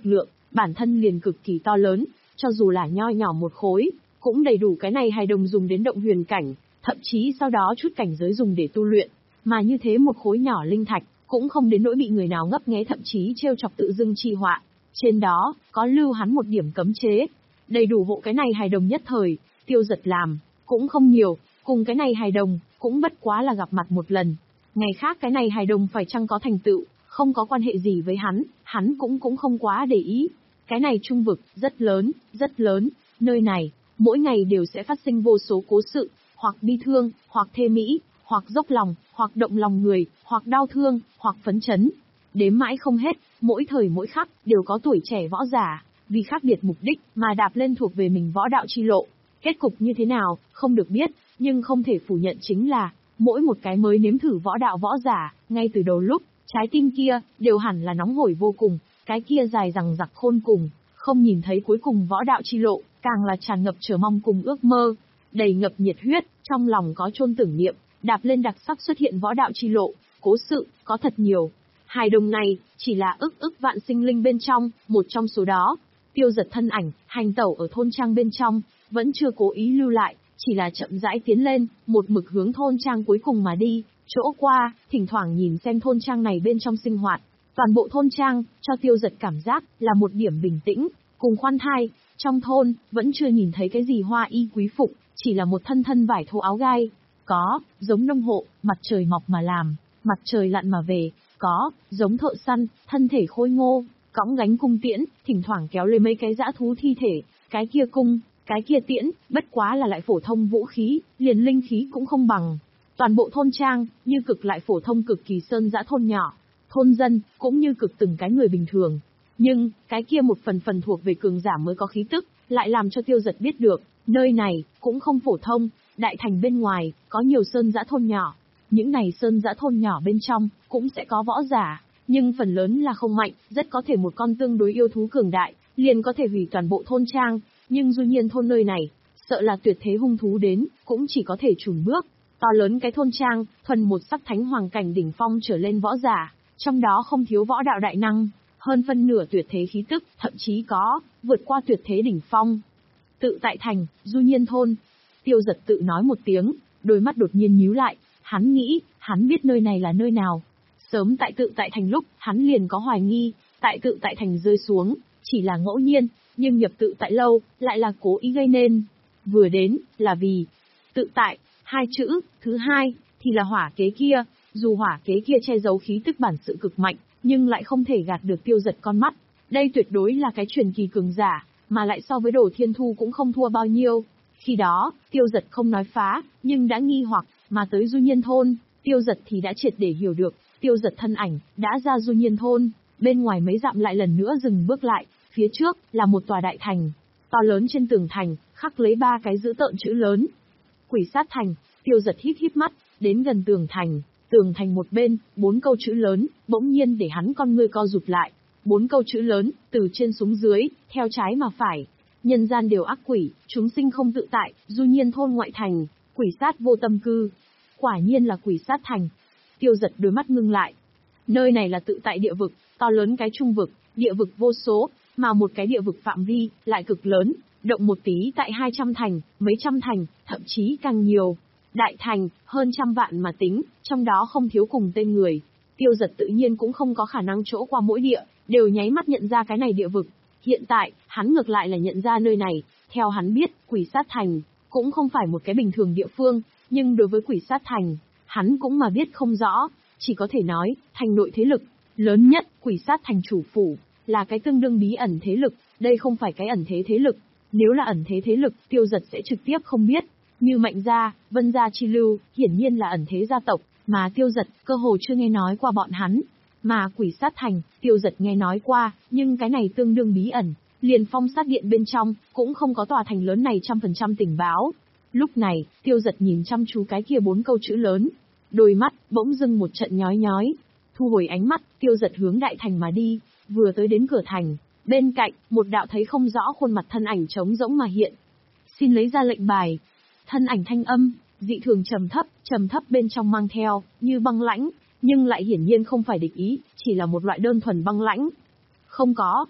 Speaker 1: bản thân liền cực kỳ to lớn, cho dù là nho nhỏ một khối, cũng đầy đủ cái này hài đồng dùng đến động huyền cảnh, thậm chí sau đó chút cảnh giới dùng để tu luyện, mà như thế một khối nhỏ linh thạch, cũng không đến nỗi bị người nào ngấp nghé thậm chí trêu chọc tự dưng chi họa. Trên đó, có lưu hắn một điểm cấm chế, đầy đủ hộ cái này hài đồng nhất thời. Tiêu Giật làm, cũng không nhiều, cùng cái này hài đồng, cũng bất quá là gặp mặt một lần. Ngày khác cái này hài đồng phải chăng có thành tựu, không có quan hệ gì với hắn, hắn cũng cũng không quá để ý. Cái này trung vực, rất lớn, rất lớn, nơi này, mỗi ngày đều sẽ phát sinh vô số cố sự, hoặc bi thương, hoặc thê mỹ, hoặc dốc lòng, hoặc động lòng người, hoặc đau thương, hoặc phấn chấn. Đếm mãi không hết, mỗi thời mỗi khắc, đều có tuổi trẻ võ giả, vì khác biệt mục đích, mà đạp lên thuộc về mình võ đạo chi lộ. Kết cục như thế nào, không được biết, nhưng không thể phủ nhận chính là, mỗi một cái mới nếm thử võ đạo võ giả, ngay từ đầu lúc, trái tim kia, đều hẳn là nóng hổi vô cùng, cái kia dài dằng dặc khôn cùng, không nhìn thấy cuối cùng võ đạo chi lộ, càng là tràn ngập chờ mong cùng ước mơ, đầy ngập nhiệt huyết, trong lòng có chôn tưởng niệm, đạp lên đặc sắc xuất hiện võ đạo chi lộ, cố sự, có thật nhiều. Hài đồng này, chỉ là ức ức vạn sinh linh bên trong, một trong số đó. Tiêu Giật thân ảnh, hành tẩu ở thôn trang bên trong, vẫn chưa cố ý lưu lại, chỉ là chậm rãi tiến lên, một mực hướng thôn trang cuối cùng mà đi, chỗ qua, thỉnh thoảng nhìn xem thôn trang này bên trong sinh hoạt. Toàn bộ thôn trang, cho Tiêu Giật cảm giác, là một điểm bình tĩnh, cùng khoan thai. Trong thôn, vẫn chưa nhìn thấy cái gì hoa y quý phục, chỉ là một thân thân vải thô áo gai. Có, giống nông hộ, mặt trời mọc mà làm, mặt trời lặn mà về. Có, giống thợ săn, thân thể khôi ngô, cõng gánh cung tiễn, thỉnh thoảng kéo lấy mấy cái dã thú thi thể, cái kia cung, cái kia tiễn, bất quá là lại phổ thông vũ khí, liền linh khí cũng không bằng. Toàn bộ thôn trang, như cực lại phổ thông cực kỳ sơn dã thôn nhỏ, thôn dân, cũng như cực từng cái người bình thường. Nhưng, cái kia một phần phần thuộc về cường giả mới có khí tức, lại làm cho Tiêu Giật biết được, nơi này, cũng không phổ thông, đại thành bên ngoài, có nhiều sơn dã thôn nhỏ. Những này sơn dã thôn nhỏ bên trong, cũng sẽ có võ giả, nhưng phần lớn là không mạnh, rất có thể một con tương đối yêu thú cường đại, liền có thể hủy toàn bộ thôn trang, nhưng du nhiên thôn nơi này, sợ là tuyệt thế hung thú đến, cũng chỉ có thể chùn bước. To lớn cái thôn trang, thuần một sắc thánh hoàng cảnh đỉnh phong trở lên võ giả, trong đó không thiếu võ đạo đại năng, hơn phân nửa tuyệt thế khí tức, thậm chí có, vượt qua tuyệt thế đỉnh phong. Tự tại thành, du nhiên thôn. Tiêu Giật tự nói một tiếng, đôi mắt đột nhiên nhíu lại, hắn nghĩ, hắn biết nơi này là nơi nào. Sớm tại tự tại thành lúc, hắn liền có hoài nghi, tại tự tại thành rơi xuống, chỉ là ngẫu nhiên, nhưng nhập tự tại lâu, lại là cố ý gây nên. Vừa đến, là vì, tự tại, hai chữ, thứ hai, thì là hỏa kế kia, dù hỏa kế kia che giấu khí tức bản sự cực mạnh, nhưng lại không thể gạt được Tiêu Giật con mắt. Đây tuyệt đối là cái truyền kỳ cường giả, mà lại so với Đồ Thiên Thu cũng không thua bao nhiêu. Khi đó, Tiêu Giật không nói phá, nhưng đã nghi hoặc, mà tới du nhiên thôn, Tiêu Giật thì đã triệt để hiểu được, Tiêu Giật thân ảnh, đã ra du nhiên thôn, bên ngoài mấy dặm lại lần nữa dừng bước lại, phía trước, là một tòa đại thành, to lớn trên tường thành, khắc lấy ba cái dữ tợn chữ lớn. Quỷ sát thành. Tiêu Giật híp híp mắt, đến gần tường thành, tường thành một bên, bốn câu chữ lớn, bỗng nhiên để hắn con ngươi co rụt lại. Bốn câu chữ lớn, từ trên xuống dưới, theo trái mà phải. Nhân gian đều ác quỷ, chúng sinh không tự tại, du nhiên thôn ngoại thành, quỷ sát vô tâm cư. Quả nhiên là quỷ sát thành. Tiêu Giật đôi mắt ngưng lại. Nơi này là tự tại địa vực, to lớn cái trung vực, địa vực vô số, mà một cái địa vực phạm vi, lại cực lớn, động một tí tại hai trăm thành, mấy trăm thành, thậm chí càng nhiều. Đại thành, hơn trăm vạn mà tính, trong đó không thiếu cùng tên người. Tiêu Giật tự nhiên cũng không có khả năng chỗ qua mỗi địa, đều nháy mắt nhận ra cái này địa vực. Hiện tại, hắn ngược lại là nhận ra nơi này, theo hắn biết, quỷ sát thành, cũng không phải một cái bình thường địa phương, nhưng đối với quỷ sát thành, hắn cũng mà biết không rõ, chỉ có thể nói, thành nội thế lực, lớn nhất, quỷ sát thành chủ phủ, là cái tương đương bí ẩn thế lực, đây không phải cái ẩn thế thế lực, nếu là ẩn thế thế lực, Tiêu Giật sẽ trực tiếp không biết, như Mạnh gia, Vân gia chi lưu, hiển nhiên là ẩn thế gia tộc, mà Tiêu Giật, cơ hồ chưa nghe nói qua bọn hắn. Mà quỷ sát thành, Tiêu Giật nghe nói qua, nhưng cái này tương đương bí ẩn, liền phong sát điện bên trong, cũng không có tòa thành lớn này trăm phần trăm tình báo. Lúc này, Tiêu Giật nhìn chăm chú cái kia bốn câu chữ lớn, đôi mắt, bỗng dưng một trận nhói nhói. Thu hồi ánh mắt, Tiêu Giật hướng đại thành mà đi, vừa tới đến cửa thành, bên cạnh, một đạo thấy không rõ khuôn mặt thân ảnh trống rỗng mà hiện. Xin lấy ra lệnh bài. Thân ảnh thanh âm, dị thường trầm thấp, trầm thấp bên trong mang theo, như băng lãnh, nhưng lại hiển nhiên không phải địch ý, chỉ là một loại đơn thuần băng lãnh. Không có.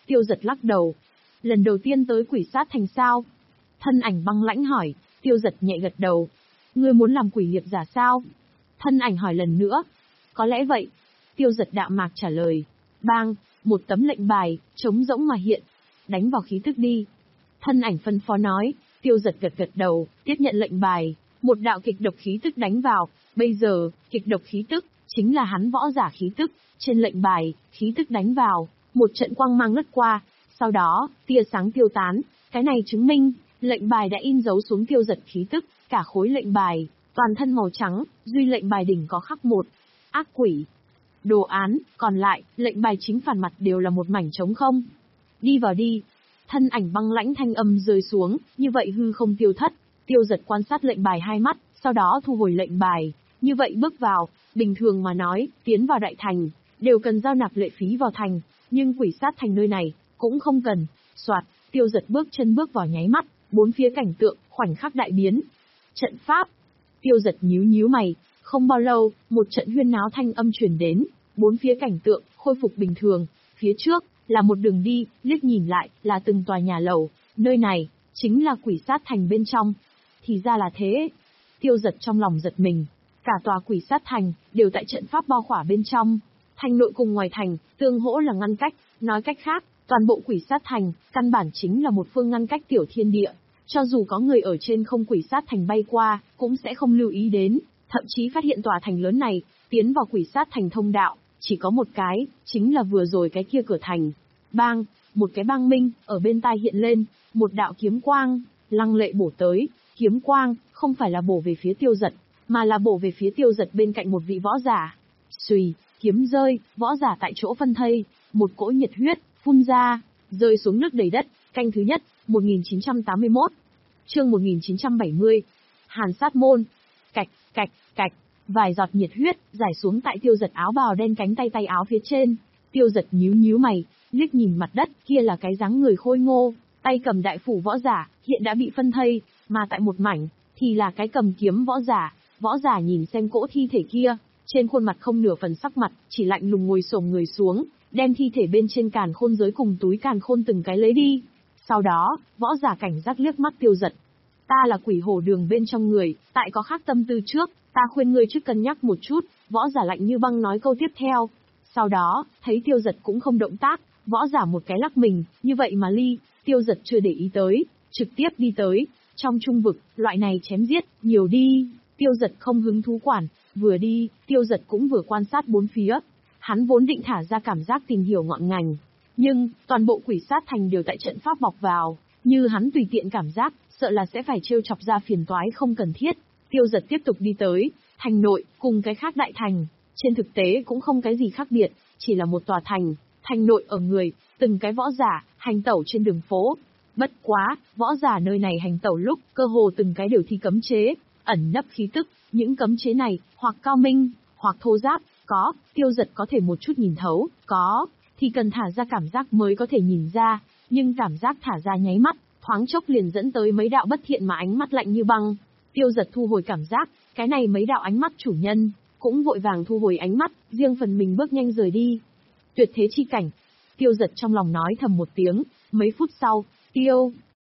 Speaker 1: Tiêu Giật lắc đầu. Lần đầu tiên tới Quỷ Sát Thành sao? Thân ảnh băng lãnh hỏi. Tiêu Giật nhẹ gật đầu. Ngươi muốn làm quỷ hiệp giả sao? Thân ảnh hỏi lần nữa. Có lẽ vậy. Tiêu Giật đạm mạc trả lời. Bang, một tấm lệnh bài, trống rỗng mà hiện. Đánh vào khí tức đi. Thân ảnh phân phó nói. Tiêu Giật gật gật đầu, tiếp nhận lệnh bài. Một đạo kịch độc khí tức đánh vào. Bây giờ, kịch độc khí tức, chính là hắn võ giả khí tức. Trên lệnh bài, khí tức đánh vào. Một trận quang mang lướt qua. Sau đó, tia sáng tiêu tán. Cái này chứng minh, lệnh bài đã in dấu xuống Tiêu Giật khí tức. Cả khối lệnh bài, toàn thân màu trắng, duy lệnh bài đỉnh có khắc một ác quỷ đồ án, còn lại, lệnh bài chính phản mặt đều là một mảnh trống không. Đi vào đi. Thân ảnh băng lãnh thanh âm rơi xuống, như vậy hư không tiêu thất. Tiêu Giật quan sát lệnh bài hai mắt, sau đó thu hồi lệnh bài. Như vậy bước vào, bình thường mà nói, tiến vào đại thành, đều cần giao nạp lệ phí vào thành, nhưng Quỷ Sát Thành nơi này, cũng không cần. Soạt, Tiêu Giật bước chân bước vào nháy mắt, bốn phía cảnh tượng, khoảnh khắc đại biến. Trận pháp. Tiêu Giật nhíu nhíu mày, không bao lâu, một trận huyên náo thanh âm truyền đến, bốn phía cảnh tượng, khôi phục bình thường, phía trước, là một đường đi, liếc nhìn lại, là từng tòa nhà lầu, nơi này, chính là Quỷ Sát Thành bên trong. Thì ra là thế. Tiêu Giật trong lòng giật mình, cả tòa Quỷ Sát Thành, đều tại trận pháp bao khỏa bên trong. Thành nội cùng ngoài thành, tương hỗ là ngăn cách, nói cách khác, toàn bộ Quỷ Sát Thành, căn bản chính là một phương ngăn cách tiểu thiên địa. Cho dù có người ở trên không Quỷ Sát Thành bay qua, cũng sẽ không lưu ý đến, thậm chí phát hiện tòa thành lớn này, tiến vào Quỷ Sát Thành thông đạo, chỉ có một cái, chính là vừa rồi cái kia cửa thành. Bang, một cái bang minh, ở bên tai hiện lên, một đạo kiếm quang, lăng lệ bổ tới, kiếm quang, không phải là bổ về phía Tiêu Giật, mà là bổ về phía Tiêu Giật bên cạnh một vị võ giả. Xùy, kiếm rơi, võ giả tại chỗ phân thây, một cỗ nhiệt huyết, phun ra, rơi xuống nước đầy đất, canh thứ nhất, một nghìn chín trăm tám mươi mốt. Chương một nghìn chín trăm bảy mươi. Hàn Sát Môn. Cạch, cạch, cạch, vài giọt nhiệt huyết rải xuống tại Tiêu Giật áo bào đen cánh tay tay áo phía trên. Tiêu Giật nhíu nhíu mày, liếc nhìn mặt đất, kia là cái dáng người khôi ngô, tay cầm đại phủ võ giả, hiện đã bị phân thây, mà tại một mảnh thì là cái cầm kiếm võ giả. Võ giả nhìn xem cỗ thi thể kia, trên khuôn mặt không nửa phần sắc mặt, chỉ lạnh lùng ngồi xổm người xuống, đem thi thể bên trên càn khôn giới cùng túi càn khôn từng cái lấy đi. Sau đó, võ giả cảnh giác liếc mắt Tiêu Giật. Ta là quỷ hổ đường bên trong người, tại có khác tâm tư trước, ta khuyên ngươi trước cân nhắc một chút, võ giả lạnh như băng nói câu tiếp theo. Sau đó, thấy Tiêu Giật cũng không động tác, võ giả một cái lắc mình, như vậy mà ly, Tiêu Giật chưa để ý tới, trực tiếp đi tới. Trong trung vực, loại này chém giết, nhiều đi, Tiêu Giật không hứng thú quản, vừa đi, Tiêu Giật cũng vừa quan sát bốn phía. Hắn vốn định thả ra cảm giác tìm hiểu ngọn ngành, nhưng, toàn bộ Quỷ Sát Thành đều tại trận pháp bọc vào, như hắn tùy tiện cảm giác, sợ là sẽ phải trêu chọc ra phiền toái không cần thiết. Tiêu Giật tiếp tục đi tới, thành nội, cùng cái khác đại thành, trên thực tế cũng không cái gì khác biệt, chỉ là một tòa thành, thành nội ở người, từng cái võ giả, hành tẩu trên đường phố. Bất quá, võ giả nơi này hành tẩu lúc, cơ hồ từng cái đều thi cấm chế, ẩn nấp khí tức, những cấm chế này, hoặc cao minh, hoặc thô giáp, có, Tiêu Giật có thể một chút nhìn thấu, có, thì cần thả ra cảm giác mới có thể nhìn ra, nhưng cảm giác thả ra nháy mắt, thoáng chốc liền dẫn tới mấy đạo bất thiện mà ánh mắt lạnh như băng. Tiêu Giật thu hồi cảm giác, cái này mấy đạo ánh mắt chủ nhân, cũng vội vàng thu hồi ánh mắt, riêng phần mình bước nhanh rời đi. Tuyệt thế chi cảnh. Tiêu Giật trong lòng nói thầm một tiếng, mấy phút sau, Tiêu.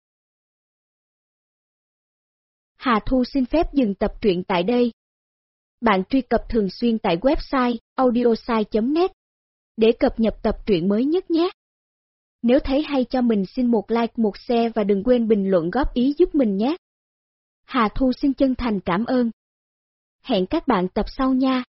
Speaker 2: Hà Thu xin phép dừng tập truyện tại đây. Bạn truy cập thường xuyên tại website audiosai chấm net để cập nhật tập truyện mới nhất nhé. Nếu thấy hay cho mình xin một like, một share và đừng quên bình luận góp ý giúp mình nhé. Hà Thu xin chân thành cảm ơn. Hẹn các bạn tập sau nha.